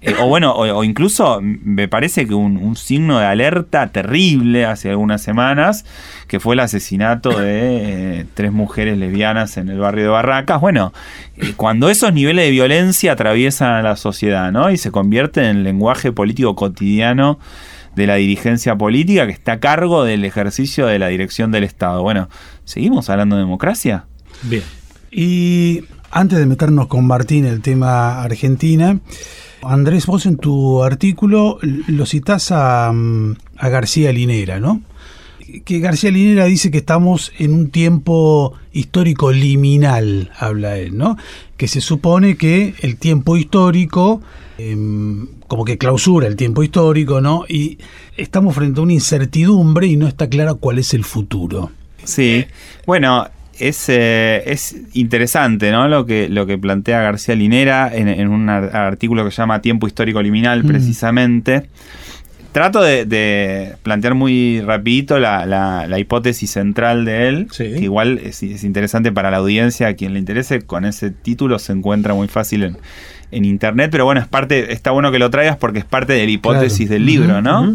o incluso me parece que un signo de alerta terrible hace algunas semanas, que fue el asesinato de 3 mujeres lesbianas en el barrio de Barracas. Bueno, cuando esos niveles de violencia atraviesan a la sociedad, ¿no? Y se convierten en lenguaje político cotidiano de la dirigencia política que está a cargo del ejercicio de la dirección del Estado. Bueno, ¿seguimos hablando de democracia? Bien. Y antes de meternos con Martín el tema Argentina, Andrés, vos en tu artículo lo citás a García Linera, ¿no? Que García Linera dice que estamos en un tiempo histórico liminal, habla él, ¿no? Que se supone que el tiempo histórico como que clausura el tiempo histórico, ¿no? Y estamos frente a una incertidumbre y no está claro cuál es el futuro. Sí, bueno, es interesante, ¿no? Lo que plantea García Linera en un artículo que se llama Tiempo Histórico Liminal, precisamente. Trato de plantear muy rapidito la hipótesis central de él, que igual es interesante para la audiencia, a quien le interese. Con ese título se encuentra muy fácil en internet, pero bueno, está bueno que lo traigas porque es parte de la hipótesis del libro, ¿no?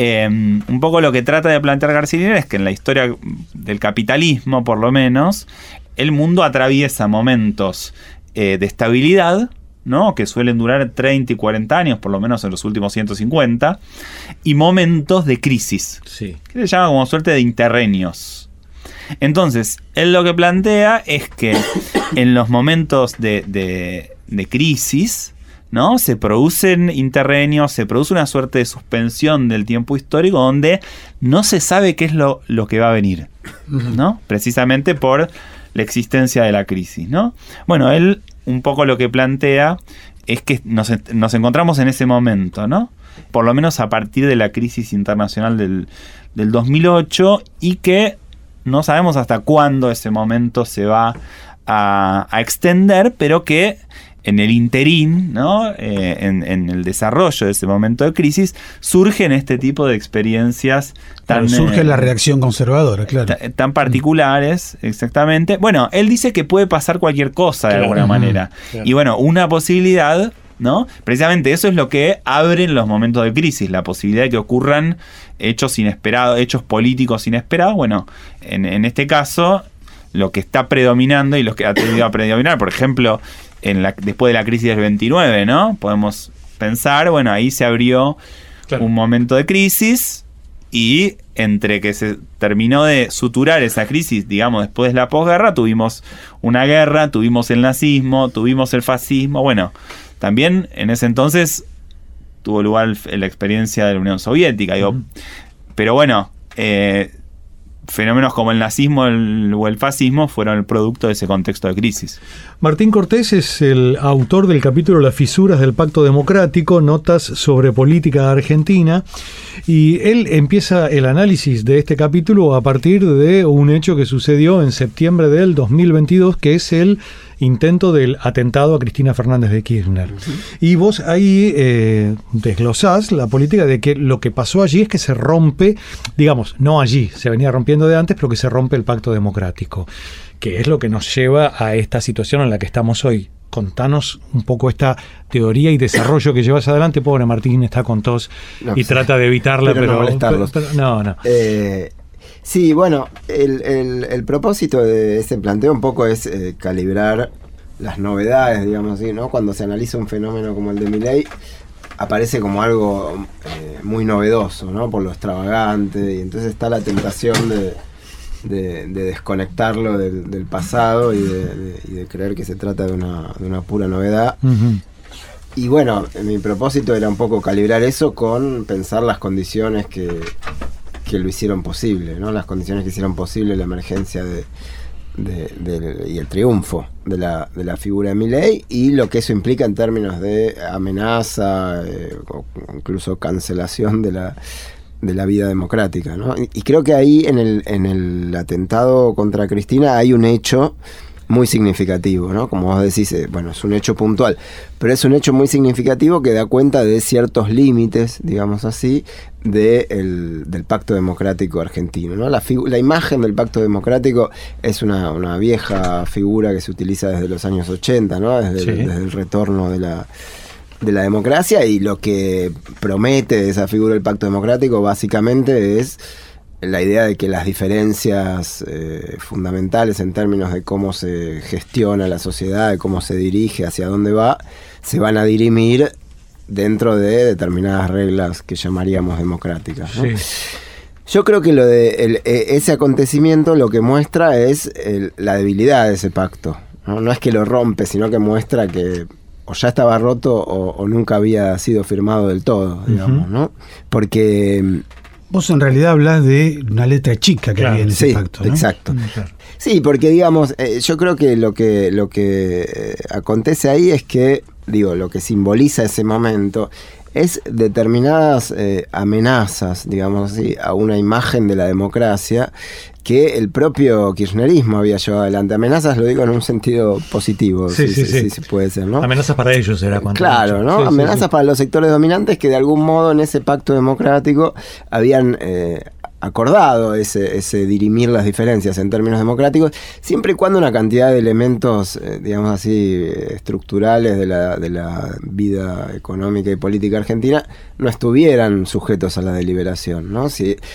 Un poco lo que trata de plantear García Linera es que en la historia del capitalismo, por lo menos, el mundo atraviesa momentos de estabilidad, ¿no? Que suelen durar 30 y 40 años, por lo menos en los últimos 150, y momentos de crisis, que se llama como suerte de interrenios. Entonces, él lo que plantea es que en los momentos de crisis, ¿no? Se producen interrenios, se produce una suerte de suspensión del tiempo histórico donde no se sabe qué es lo que va a venir, ¿no? Precisamente por la existencia de la crisis, ¿no? Bueno, él un poco lo que plantea es que nos encontramos en ese momento, ¿no? Por lo menos a partir de la crisis internacional del 2008, y que no sabemos hasta cuándo ese momento se va a extender, pero que en el interín, ¿no? En el desarrollo de ese momento de crisis, surgen este tipo de experiencias tan... surge la reacción conservadora, claro. Tan particulares, exactamente. Bueno, él dice que puede pasar cualquier cosa de alguna manera. Y bueno, una posibilidad, ¿no? Precisamente eso es lo que abren los momentos de crisis, la posibilidad de que ocurran hechos inesperados, hechos políticos inesperados. Bueno, en este caso, lo que está predominando y lo que ha tenido a predominar, por ejemplo, después de la crisis del 29, ¿no? Podemos pensar, bueno, ahí se abrió un momento de crisis, y entre que se terminó de suturar esa crisis, digamos, después de la posguerra, tuvimos una guerra, tuvimos el nazismo, tuvimos el fascismo. Bueno, también en ese entonces tuvo lugar la experiencia de la Unión Soviética, digo. Pero bueno, fenómenos como el nazismo o el fascismo fueron el producto de ese contexto de crisis. Martín Cortés es el autor del capítulo Las fisuras del Pacto Democrático, notas sobre política argentina, Y él empieza el análisis de este capítulo a partir de un hecho que sucedió en septiembre del 2022, que es el intento del atentado a Cristina Fernández de Kirchner. Y vos ahí desglosás la política de que lo que pasó allí es que se rompe, digamos, no allí, se venía rompiendo de antes, pero que se rompe el pacto democrático, que es lo que nos lleva a esta situación en la que estamos hoy. Contanos un poco esta teoría y desarrollo que llevas adelante. Pobre Martín está con tos y trata de evitarla, pero no molestarlos. No. Sí, bueno, el propósito de ese planteo un poco es calibrar las novedades, digamos así, ¿no? Cuando se analiza un fenómeno como el de Milei, aparece como algo muy novedoso, ¿no? Por lo extravagante, y entonces está la tentación de desconectarlo del pasado y de creer que se trata de una pura novedad. Uh-huh. Y bueno, mi propósito era un poco calibrar eso con pensar las condiciones que lo hicieron posible, ¿no? Las condiciones que hicieron posible la emergencia y el triunfo de la figura de Milei, y lo que eso implica en términos de amenaza, o incluso cancelación de la vida democrática, ¿no? Y creo que ahí en el atentado contra Cristina hay un hecho muy significativo, ¿no? Como vos decís, bueno, es un hecho puntual, pero es un hecho muy significativo que da cuenta de ciertos límites, digamos así, del Pacto Democrático argentino, ¿no? La imagen del Pacto Democrático es una vieja figura que se utiliza desde los años 80, ¿no? Desde el retorno de la democracia, y lo que promete esa figura del Pacto Democrático básicamente es la idea de que las diferencias fundamentales en términos de cómo se gestiona la sociedad, de cómo se dirige, hacia dónde va, se van a dirimir dentro de determinadas reglas que llamaríamos democráticas, ¿no? Sí. Yo creo que ese acontecimiento lo que muestra es la debilidad de ese pacto, ¿no? No es que lo rompe, sino que muestra que o ya estaba roto o nunca había sido firmado del todo, digamos, ¿no? Porque vos en realidad hablás de una letra chica que había en ese pacto, ¿no? Exacto. Claro. Sí, porque digamos, yo creo que lo que acontece ahí es que, lo que simboliza ese momento es determinadas amenazas, digamos así, a una imagen de la democracia que el propio kirchnerismo había llevado adelante. Amenazas, lo digo en un sentido positivo, si puede ser, ¿no? Amenazas para ellos era cuando... Claro, ¿no? Amenazas para los sectores dominantes que de algún modo en ese pacto democrático habían acordado ese dirimir las diferencias en términos democráticos, siempre y cuando una cantidad de elementos, digamos así, estructurales de la vida económica y política argentina no estuvieran sujetos a la deliberación, ¿no?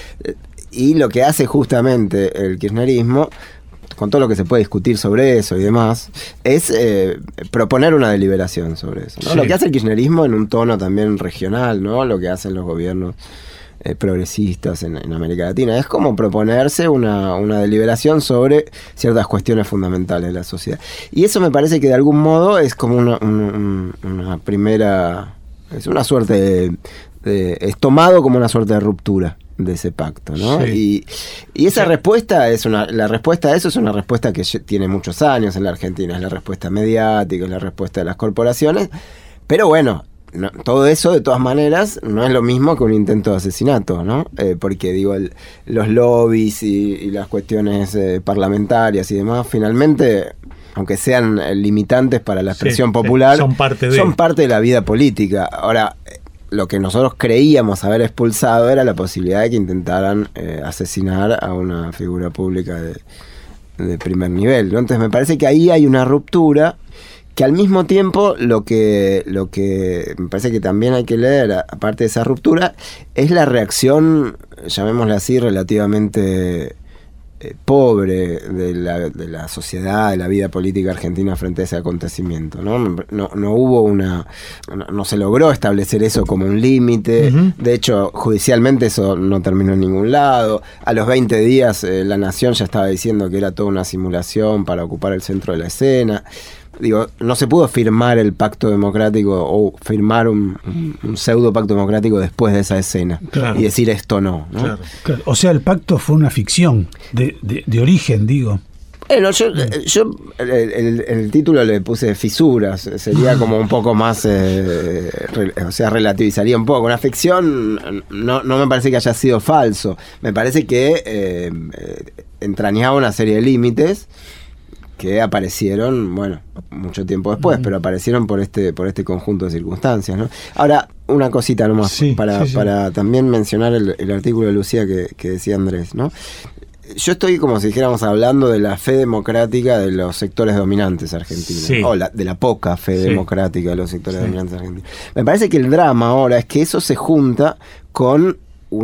Y lo que hace justamente el kirchnerismo, con todo lo que se puede discutir sobre eso y demás, es proponer una deliberación sobre eso, ¿no? Sí. Lo que hace el kirchnerismo en un tono también regional, ¿no? Lo que hacen los gobiernos progresistas en América Latina, es como proponerse una deliberación sobre ciertas cuestiones fundamentales de la sociedad. Y eso me parece que de algún modo es como una primera, es una suerte es tomado como una suerte de ruptura de ese pacto, ¿no? Sí. Y esa respuesta la respuesta a eso es una respuesta que tiene muchos años en la Argentina, es la respuesta mediática, es la respuesta de las corporaciones, pero bueno, todo eso de todas maneras no es lo mismo que un intento de asesinato, ¿no? Porque los lobbies y las cuestiones parlamentarias y demás, finalmente, aunque sean limitantes para la expresión popular, son parte de la vida política. Ahora, lo que nosotros creíamos haber expulsado era la posibilidad de que intentaran asesinar a una figura pública de primer nivel, ¿no? Entonces me parece que ahí hay una ruptura que al mismo tiempo lo que me parece que también hay que leer, aparte de esa ruptura, es la reacción, llamémosla así, relativamente pobre de la sociedad, de la vida política argentina frente a ese acontecimiento, ¿no? No hubo no se logró establecer eso como un límite. Uh-huh. De hecho, judicialmente eso no terminó en ningún lado. A los 20 días la Nación ya estaba diciendo que era toda una simulación para ocupar el centro de la escena. No se pudo firmar el pacto democrático o firmar un pseudo pacto democrático después de esa escena, claro, y decir esto no. Claro. O sea, el pacto fue una ficción de origen, digo. Bueno, yo el título le puse fisuras, sería como un poco más, relativizaría un poco. Una ficción no me parece que haya sido falso, me parece que entrañaba una serie de límites que aparecieron, bueno, mucho tiempo después, pero aparecieron por este conjunto de circunstancias, ¿no? Ahora, una cosita nomás, para también mencionar el artículo de Lucía que decía Andrés, ¿no? Yo estoy, como si dijéramos, hablando de la fe democrática de los sectores dominantes argentinos, o de la poca fe democrática de los sectores dominantes argentinos. Me parece que el drama ahora es que eso se junta con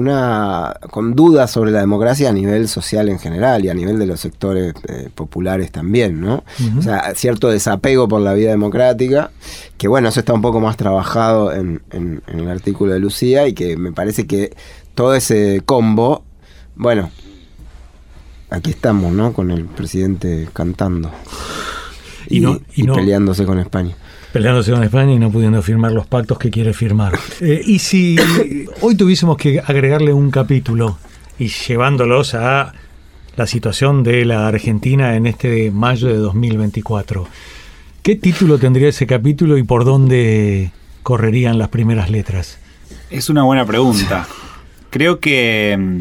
dudas sobre la democracia a nivel social en general y a nivel de los sectores populares también, ¿no? O sea, cierto desapego por la vida democrática, que bueno, eso está un poco más trabajado en el artículo de Lucía, y que me parece que todo ese combo, bueno, aquí estamos, ¿no? Con el presidente cantando y peleándose con España. Peleándose con España y no pudiendo firmar los pactos que quiere firmar. Y si hoy tuviésemos que agregarle un capítulo y llevándolos a la situación de la Argentina en este mayo de 2024, ¿qué título tendría ese capítulo y por dónde correrían las primeras letras? Es una buena pregunta. Creo que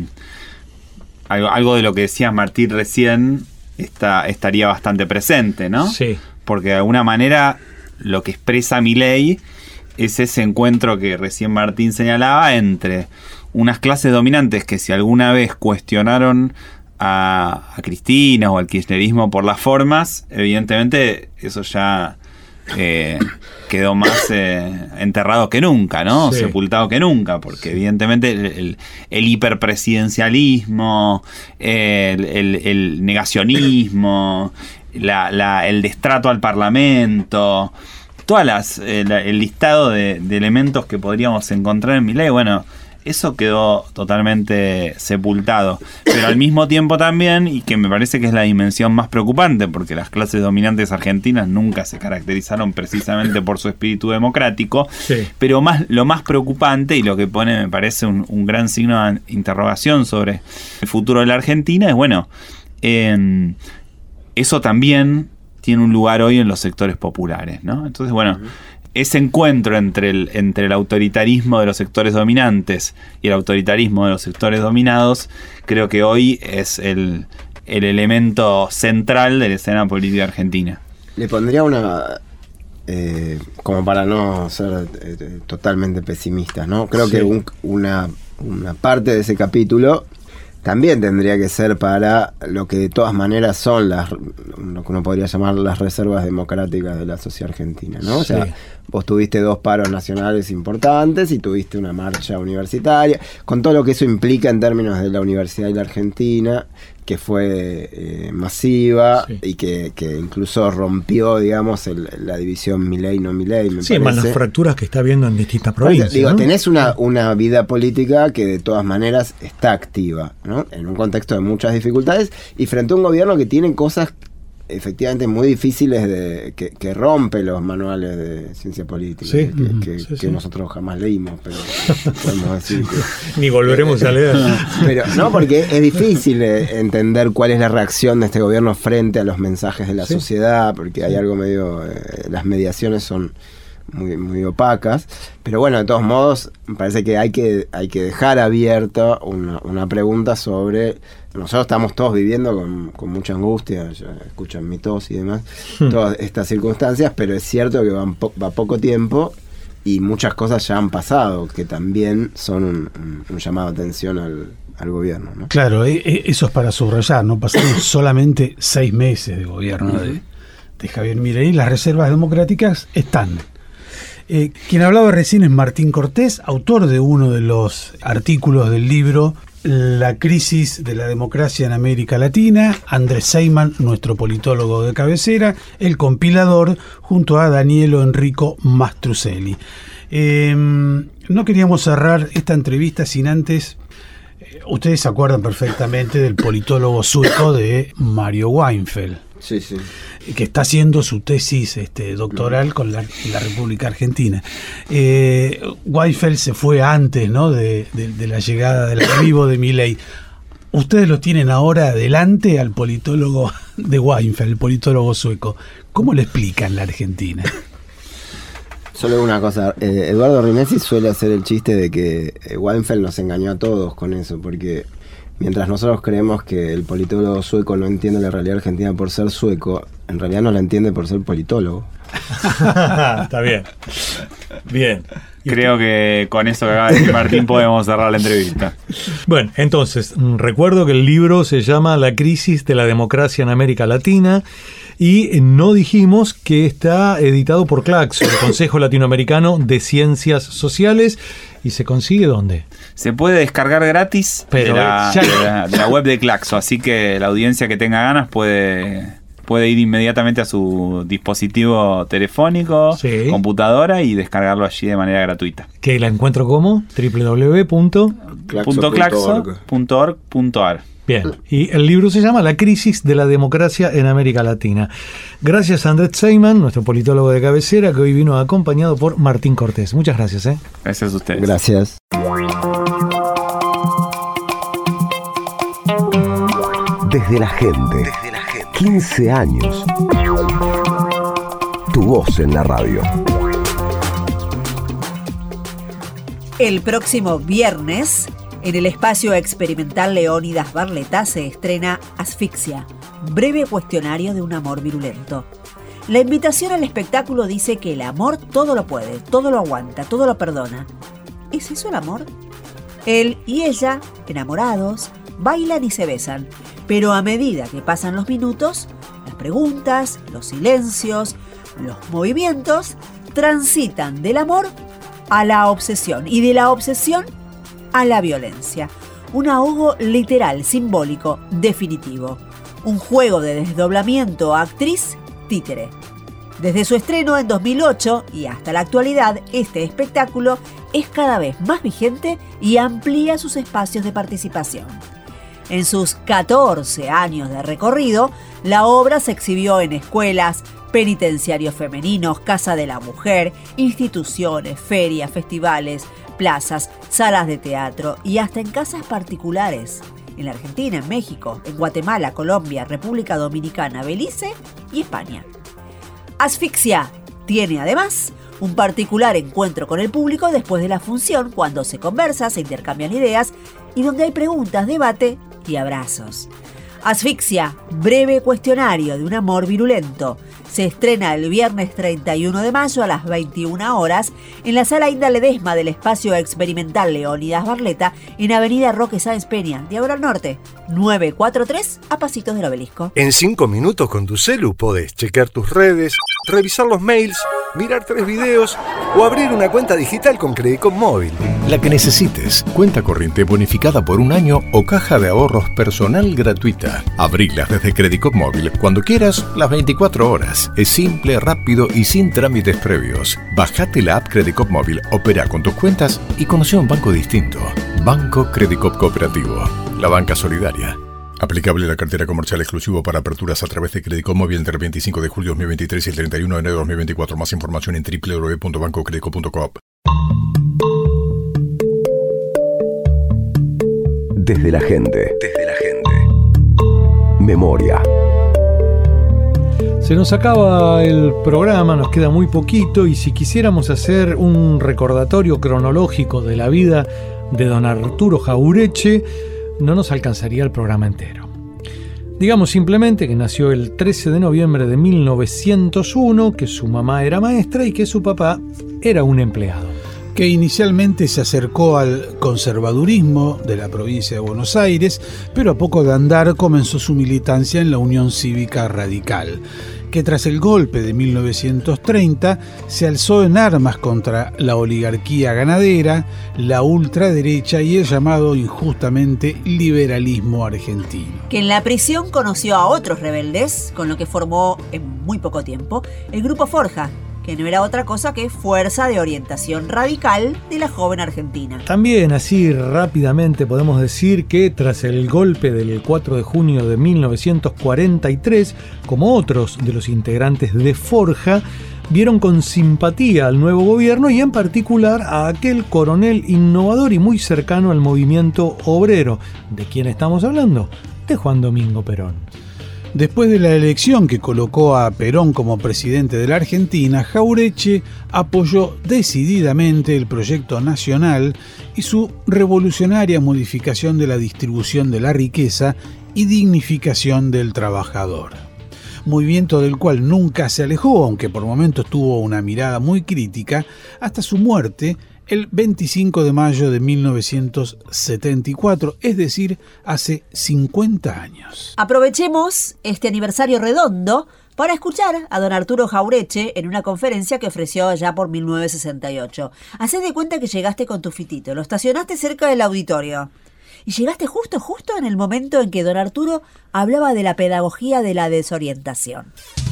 algo de lo que decía Martín recién estaría bastante presente, ¿no? Sí. Porque de alguna manera lo que expresa Milei es ese encuentro que recién Martín señalaba entre unas clases dominantes que si alguna vez cuestionaron a Cristina o al kirchnerismo por las formas, evidentemente eso ya quedó más enterrado que nunca, ¿no? Sí. Sepultado que nunca, porque evidentemente el hiperpresidencialismo, el negacionismo, el destrato al Parlamento, todas el listado de elementos que podríamos encontrar en Milei, bueno, eso quedó totalmente sepultado. Pero al mismo tiempo también, y que me parece que es la dimensión más preocupante, porque las clases dominantes argentinas nunca se caracterizaron precisamente por su espíritu democrático, pero lo más preocupante, y lo que pone, me parece, un gran signo de interrogación sobre el futuro de la Argentina, es, bueno, eso también tiene un lugar hoy en los sectores populares, ¿no? Entonces, bueno, ese encuentro entre el autoritarismo de los sectores dominantes y el autoritarismo de los sectores dominados, creo que hoy es el elemento central de la escena política argentina. Le pondría una, como para no ser totalmente pesimista, ¿no? Creo que una parte de ese capítulo también tendría que ser para lo que de todas maneras son lo que uno podría llamar las reservas democráticas de la sociedad argentina, ¿no? O sea, vos tuviste 2 paros nacionales importantes y tuviste una marcha universitaria, con todo lo que eso implica en términos de la universidad y la Argentina, que fue masiva y que incluso rompió, digamos, la división Milei-no Milei, me parece. Más las fracturas que está habiendo en distintas provincias. Digo, ¿no? Tenés una vida política que de todas maneras está activa, ¿no? En un contexto de muchas dificultades y frente a un gobierno que tiene cosas efectivamente muy difíciles que rompe los manuales de ciencia política, que nosotros jamás leímos, pero podemos decir que ni volveremos a leer. Pero no, porque es difícil entender cuál es la reacción de este gobierno frente a los mensajes de la sociedad, porque hay algo medio, las mediaciones son muy opacas, pero bueno, de todos modos me parece que hay que dejar abierta una pregunta sobre. Nosotros estamos todos viviendo con mucha angustia, ya escuchan mi tos y demás, todas estas circunstancias, pero es cierto que va poco tiempo y muchas cosas ya han pasado, que también son un llamado de atención al gobierno, ¿no? Claro, eso es para subrayar, no pasaron solamente 6 meses de gobierno de Javier Milei, las reservas democráticas están. Quien hablaba recién es Martín Cortés, autor de uno de los artículos del libro La crisis de la democracia en América Latina, Andrés Seyman, nuestro politólogo de cabecera, el compilador, junto a Danielo Enrico Mastruzzelli. No queríamos cerrar esta entrevista sin antes. Ustedes se acuerdan perfectamente del politólogo sueco de Mario Weinfeld. Sí. Que está haciendo su tesis doctoral con la República Argentina. Weinfeld se fue antes, ¿no? de la llegada del arribo de Milei. Ustedes lo tienen ahora adelante al politólogo de Weinfeld, el politólogo sueco. ¿Cómo le explican la Argentina? Solo una cosa, Eduardo Rimesi suele hacer el chiste de que Weinfeld nos engañó a todos con eso, porque mientras nosotros creemos que el politólogo sueco no entiende la realidad argentina por ser sueco, en realidad no la entiende por ser politólogo. Está bien. Bien. Creo que con eso que acaba de decir Martín podemos cerrar la entrevista. Bueno, entonces, recuerdo que el libro se llama La crisis de la democracia en América Latina y no dijimos que está editado por Claxo, el Consejo Latinoamericano de Ciencias Sociales. ¿Y se consigue dónde? Se puede descargar gratis de la web de Claxo, así que la audiencia que tenga ganas puede ir inmediatamente a su dispositivo telefónico, computadora y descargarlo allí de manera gratuita. ¿Que la encuentro como? www.claxo.org.ar. Bien, y el libro se llama La crisis de la democracia en América Latina. Gracias a Andrés Seyman, nuestro politólogo de cabecera, que hoy vino acompañado por Martín Cortés. Muchas gracias. Gracias a ustedes. Gracias. Desde la gente. 15 años. Tu voz en la radio. El próximo viernes, en el espacio experimental Leónidas Barleta, se estrena Asfixia, breve cuestionario de un amor virulento. La invitación al espectáculo dice que el amor todo lo puede, todo lo aguanta, todo lo perdona. ¿Es eso el amor? Él y ella, enamorados, bailan y se besan, pero a medida que pasan los minutos, las preguntas, los silencios, los movimientos transitan del amor a la obsesión y de la obsesión a la violencia. Un ahogo literal, simbólico, definitivo. Un juego de desdoblamiento actriz-títere. Desde su estreno en 2008 y hasta la actualidad, este espectáculo es cada vez más vigente y amplía sus espacios de participación. En sus 14 años de recorrido, la obra se exhibió en escuelas, penitenciarios femeninos, Casa de la Mujer, instituciones, ferias, festivales, plazas, salas de teatro y hasta en casas particulares. En la Argentina, en México, en Guatemala, Colombia, República Dominicana, Belice y España. Asfixia tiene además un particular encuentro con el público después de la función, cuando se conversa, se intercambian ideas y donde hay preguntas, debate y abrazos. Asfixia, breve cuestionario de un amor virulento. Se estrena el viernes 31 de mayo a las 21 horas en la Sala Inda Ledesma del Espacio Experimental Leónidas Barleta en Avenida Roque Sáenz Peña, Diagonal Norte, 943, a pasitos del Obelisco. En 5 minutos con tu celu podés chequear tus redes, revisar los mails, mirar 3 videos o abrir una cuenta digital con Credicop Móvil. La que necesites. Cuenta corriente bonificada por 1 año o caja de ahorros personal gratuita. Abrilas desde Credicop Móvil cuando quieras, las 24 horas. Es simple, rápido y sin trámites previos. Bajate la app Credicop Móvil, opera con tus cuentas y conoce un banco distinto. Banco Credicop Cooperativo. La banca solidaria. Aplicable la cartera comercial exclusivo para aperturas a través de Credicop Móvil entre el 25 de julio de 2023 y el 31 de enero de 2024. Más información en www.bancocredicop.coop. Desde la gente. Memoria. Se nos acaba el programa, nos queda muy poquito y si quisiéramos hacer un recordatorio cronológico de la vida de don Arturo Jaureche, no nos alcanzaría el programa entero. Digamos simplemente que nació el 13 de noviembre de 1901, que su mamá era maestra y que su papá era un empleado. Que inicialmente se acercó al conservadurismo de la provincia de Buenos Aires, pero a poco de andar comenzó su militancia en la Unión Cívica Radical, que tras el golpe de 1930 se alzó en armas contra la oligarquía ganadera, la ultraderecha y el llamado injustamente liberalismo argentino. Que en la prisión conoció a otros rebeldes, con lo que formó en muy poco tiempo el Grupo Forja, que no era otra cosa que Fuerza de Orientación Radical de la joven Argentina. También así rápidamente podemos decir que tras el golpe del 4 de junio de 1943, como otros de los integrantes de Forja, vieron con simpatía al nuevo gobierno y en particular a aquel coronel innovador y muy cercano al movimiento obrero. ¿De quién estamos hablando? De Juan Domingo Perón. Después de la elección que colocó a Perón como presidente de la Argentina, Jauretche apoyó decididamente el proyecto nacional y su revolucionaria modificación de la distribución de la riqueza y dignificación del trabajador. Movimiento del cual nunca se alejó, aunque por momentos tuvo una mirada muy crítica, hasta su muerte el 25 de mayo de 1974, es decir, hace 50 años. Aprovechemos este aniversario redondo para escuchar a don Arturo Jauretche en una conferencia que ofreció allá por 1968. Hacé de cuenta que llegaste con tu fitito, lo estacionaste cerca del auditorio y llegaste justo en el momento en que don Arturo hablaba de la pedagogía de la desorientación.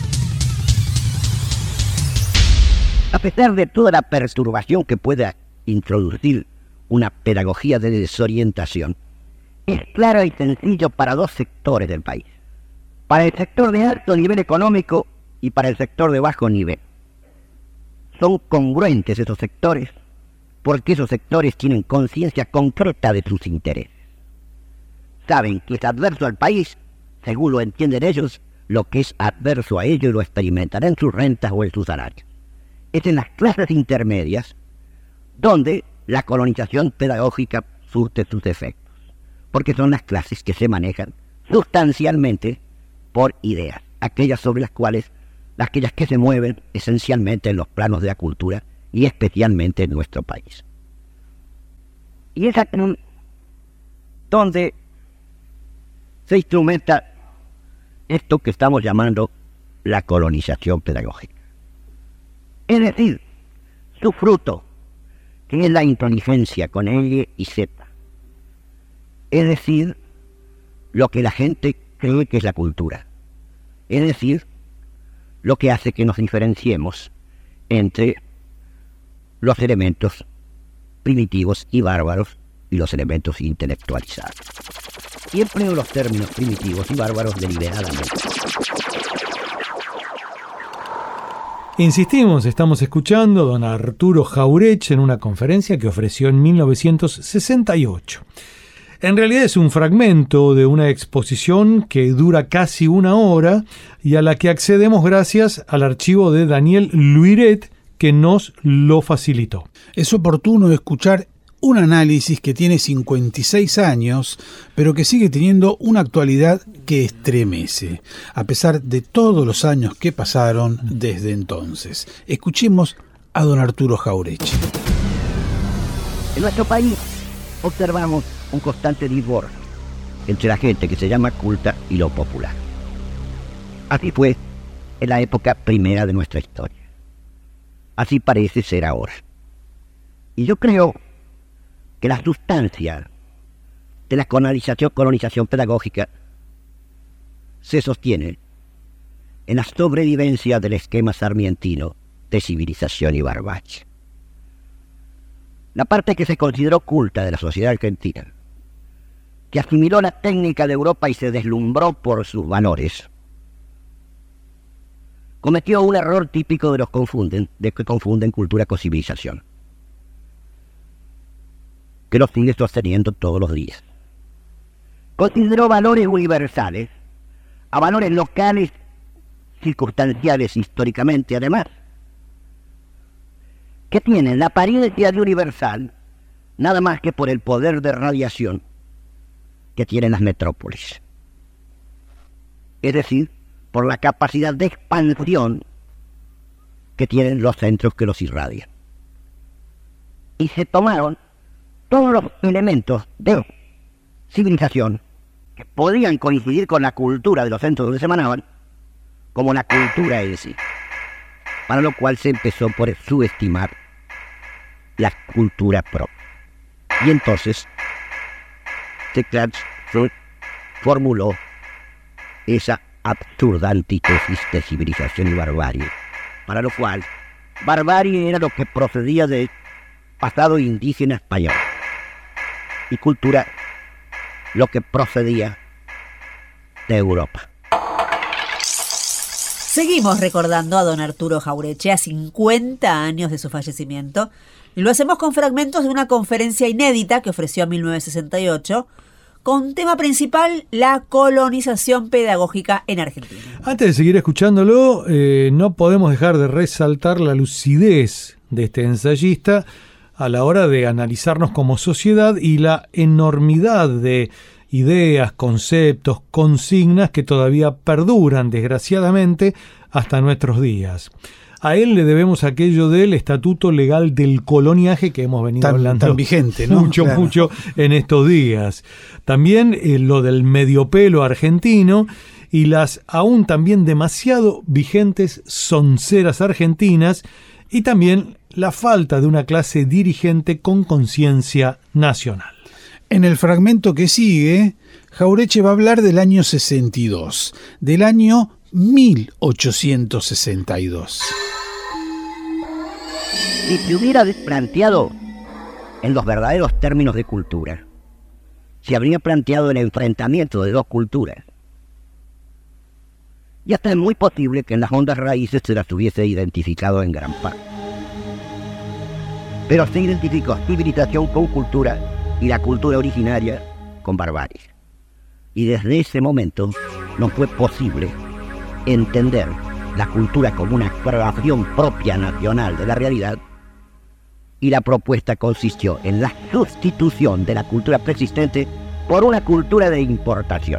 A pesar de toda la perturbación que pueda introducir una pedagogía de desorientación, es claro y sencillo para dos sectores del país: para el sector de alto nivel económico y para el sector de bajo nivel. Son congruentes esos sectores porque esos sectores tienen conciencia concreta de sus intereses. Saben que es adverso al país, según lo entienden ellos, lo que es adverso a ellos lo experimentarán en sus rentas o en sus salarios. Es en las clases intermedias donde la colonización pedagógica surte sus efectos, porque son las clases que se manejan sustancialmente por ideas, aquellas sobre las cuales, aquellas que se mueven esencialmente en los planos de la cultura y especialmente en nuestro país. Y es aquí donde se instrumenta esto que estamos llamando la colonización pedagógica. Es decir, su fruto, que es la inteligencia con L y Z. Es decir, lo que la gente cree que es la cultura. Es decir, lo que hace que nos diferenciemos entre los elementos primitivos y bárbaros y los elementos intelectualizados. Y empleo los términos primitivos y bárbaros deliberadamente. Insistimos, estamos escuchando a don Arturo Jauretche en una conferencia que ofreció en 1968. En realidad es un fragmento de una exposición que dura casi una hora y a la que accedemos gracias al archivo de Daniel Luiret, que nos lo facilitó. Es oportuno escuchar un análisis que tiene 56 años, pero que sigue teniendo una actualidad que estremece, a pesar de todos los años que pasaron desde entonces. Escuchemos a don Arturo Jauretche. En nuestro país observamos un constante divorcio entre la gente que se llama culta y lo popular. Así fue en la época primera de nuestra historia. Así parece ser ahora. Y yo creo que la sustancia de la colonización pedagógica se sostiene en la sobrevivencia del esquema sarmientino de civilización y barbarie. La parte que se consideró culta de la sociedad argentina, que asimiló la técnica de Europa y se deslumbró por sus valores, cometió un error típico de los que confunden cultura con civilización, que los sigue sosteniendo todos los días. Consideró valores universales a valores locales, circunstanciales históricamente además, que tienen la apariencia de universal nada más que por el poder de radiación que tienen las metrópolis. Es decir, por la capacidad de expansión que tienen los centros que los irradian. Y se tomaron todos los elementos de civilización que podían coincidir con la cultura de los centros donde se emanaban como la cultura en sí, para lo cual se empezó por subestimar la cultura propia. Y entonces se formuló esa absurda antítesis de civilización y barbarie, para lo cual barbarie era lo que procedía del pasado indígena español y cultura lo que procedía de Europa. Seguimos recordando a don Arturo Jauretche a 50 años de su fallecimiento y lo hacemos con fragmentos de una conferencia inédita que ofreció en 1968 con tema principal la colonización pedagógica en Argentina. Antes de seguir escuchándolo, no podemos dejar de resaltar la lucidez de este ensayista a la hora de analizarnos como sociedad y la enormidad de ideas, conceptos, consignas que todavía perduran, desgraciadamente, hasta nuestros días. A él le debemos aquello del Estatuto Legal del Coloniaje que hemos venido hablando tan vigente, ¿no? mucho en estos días. También lo del mediopelo argentino y las aún también demasiado vigentes sonceras argentinas y también la falta de una clase dirigente con conciencia nacional. En el fragmento que sigue, Jauretche va a hablar del año 62, del año 1862. Si se hubiera planteado en los verdaderos términos de cultura, se habría planteado el enfrentamiento de dos culturas. Y hasta es muy posible que en las hondas raíces se las hubiese identificado en gran parte. Pero se identificó civilización con cultura y la cultura originaria con barbarie. Y desde ese momento no fue posible entender la cultura como una creación propia nacional de la realidad, y la propuesta consistió en la sustitución de la cultura preexistente por una cultura de importación.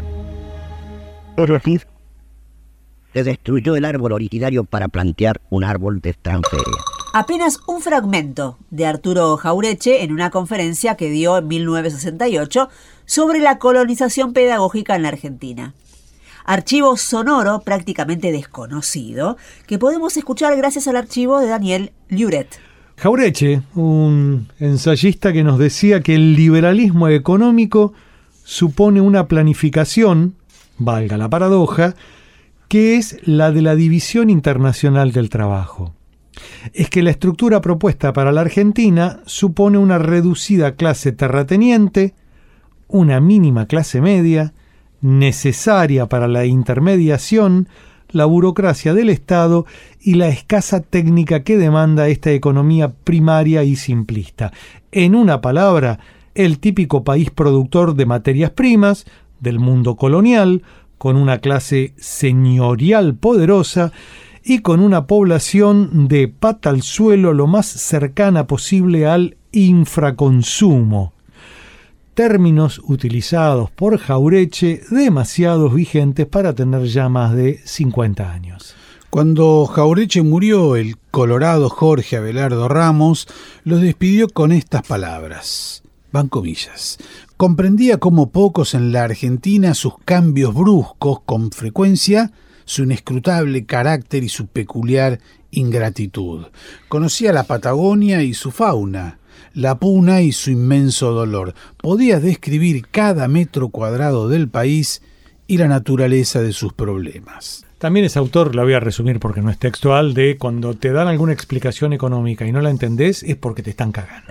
Es decir, se destruyó el árbol originario para plantear un árbol de extranjería. Apenas un fragmento de Arturo Jauretche en una conferencia que dio en 1968 sobre la colonización pedagógica en la Argentina. Archivo sonoro prácticamente desconocido que podemos escuchar gracias al archivo de Daniel Liuret. Jauretche, un ensayista que nos decía que el liberalismo económico supone una planificación, valga la paradoja, que es la de la división internacional del trabajo. Es que la estructura propuesta para la Argentina supone una reducida clase terrateniente, una mínima clase media, necesaria para la intermediación, la burocracia del Estado y la escasa técnica que demanda esta economía primaria y simplista. En una palabra, el típico país productor de materias primas del mundo colonial, con una clase señorial poderosa y con una población de pata al suelo lo más cercana posible al infraconsumo. Términos utilizados por Jauretche demasiados vigentes para tener ya más de 50 años. Cuando Jauretche murió, el colorado Jorge Abelardo Ramos lo despidió con estas palabras. Van comillas. Comprendía como pocos en la Argentina sus cambios bruscos con frecuencia, su inescrutable carácter y su peculiar ingratitud. Conocía la Patagonia y su fauna, la puna y su inmenso dolor. Podía describir cada metro cuadrado del país y la naturaleza de sus problemas. También es autor, la voy a resumir porque no es textual, de cuando te dan alguna explicación económica y no la entendés es porque te están cagando.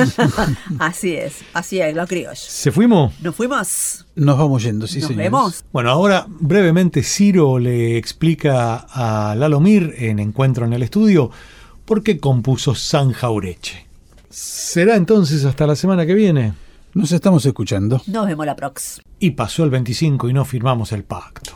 Así es, los criollos. ¿Se fuimos? ¿Nos fuimos? Nos vamos yendo, sí, Nos señores. vemos. Bueno, ahora brevemente Ciro le explica a Lalomir en Encuentro en el Estudio por qué compuso San Jauretche. ¿Será entonces hasta la semana que viene? Nos estamos escuchando. Nos vemos la próxima. Y pasó el 25 y no firmamos el pacto.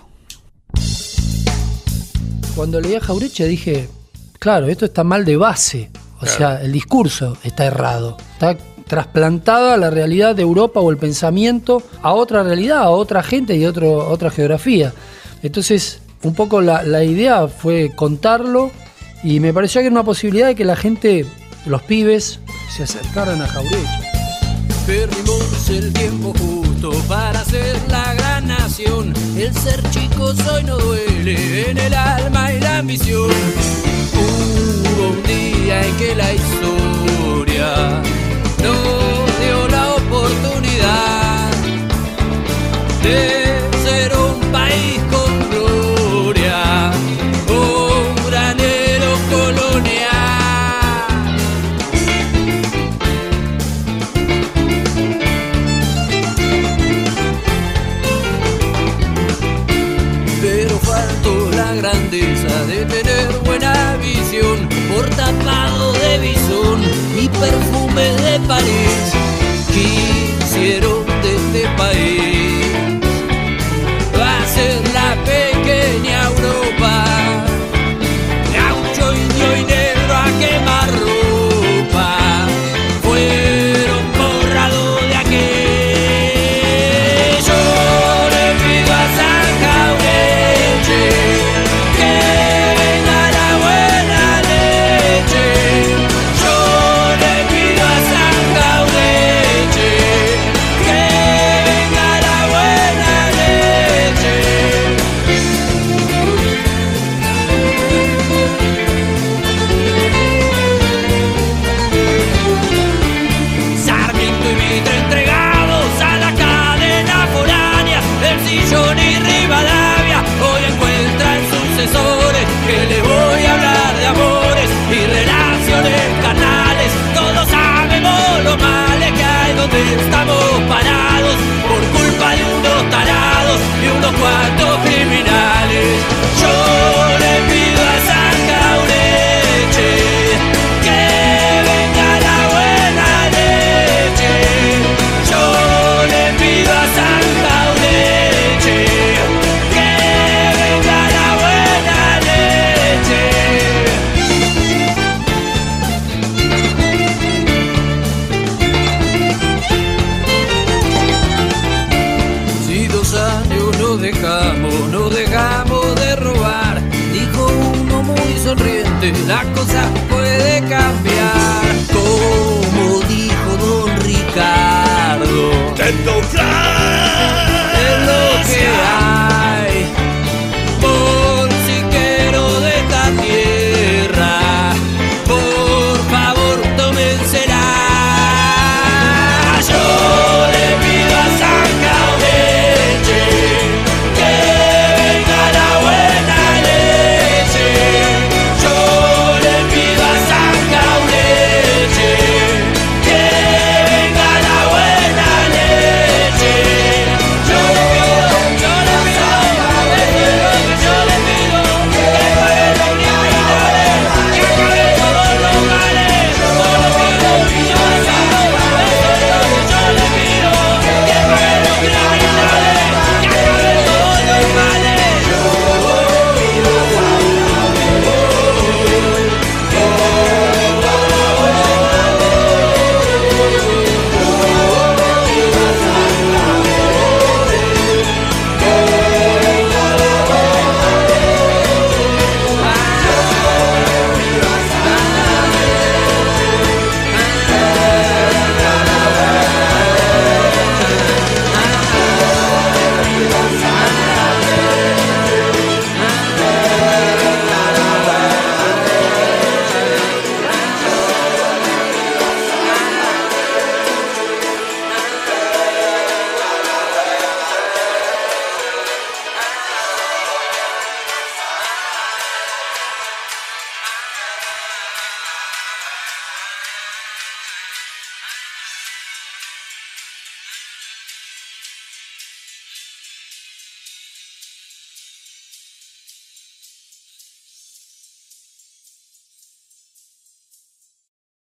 Cuando leí a Jauretche dije, claro, esto está mal de base. O sea, el discurso está errado. Está trasplantado a la realidad de Europa o el pensamiento a otra realidad, a otra gente y otra geografía. Entonces, un poco la idea fue contarlo y me pareció que era una posibilidad de que la gente, los pibes, se acercaran a Jauretche. Perdimos el tiempo justo para ser la gran nación. El ser chicos hoy no duele en el alma y la ambición. Hubo un día en que la historia nos dio la oportunidad de ser un país con gloria, un granero colonial. Pero faltó la grandeza tener buena visión, por tapado de bisón y perfume de París, quisieron de este país va a ser la pequeña Europa, gaucho, indio y negro a quemar ropa, fueron borrados de aquel. Que les voy a hablar de amores y relaciones carnales. Todos sabemos lo males que hay donde estamos parados, por culpa de unos tarados y unos cuantos criminales. Yo le pido a San Jaureche que venga la buena leche. Yo le pido a San Jaureche que venga la buena leche. Si 2 años no dejamos de robar, dijo uno muy sonriente, la cosa puede cambiar. Como dijo don Ricardo, es lo que hay.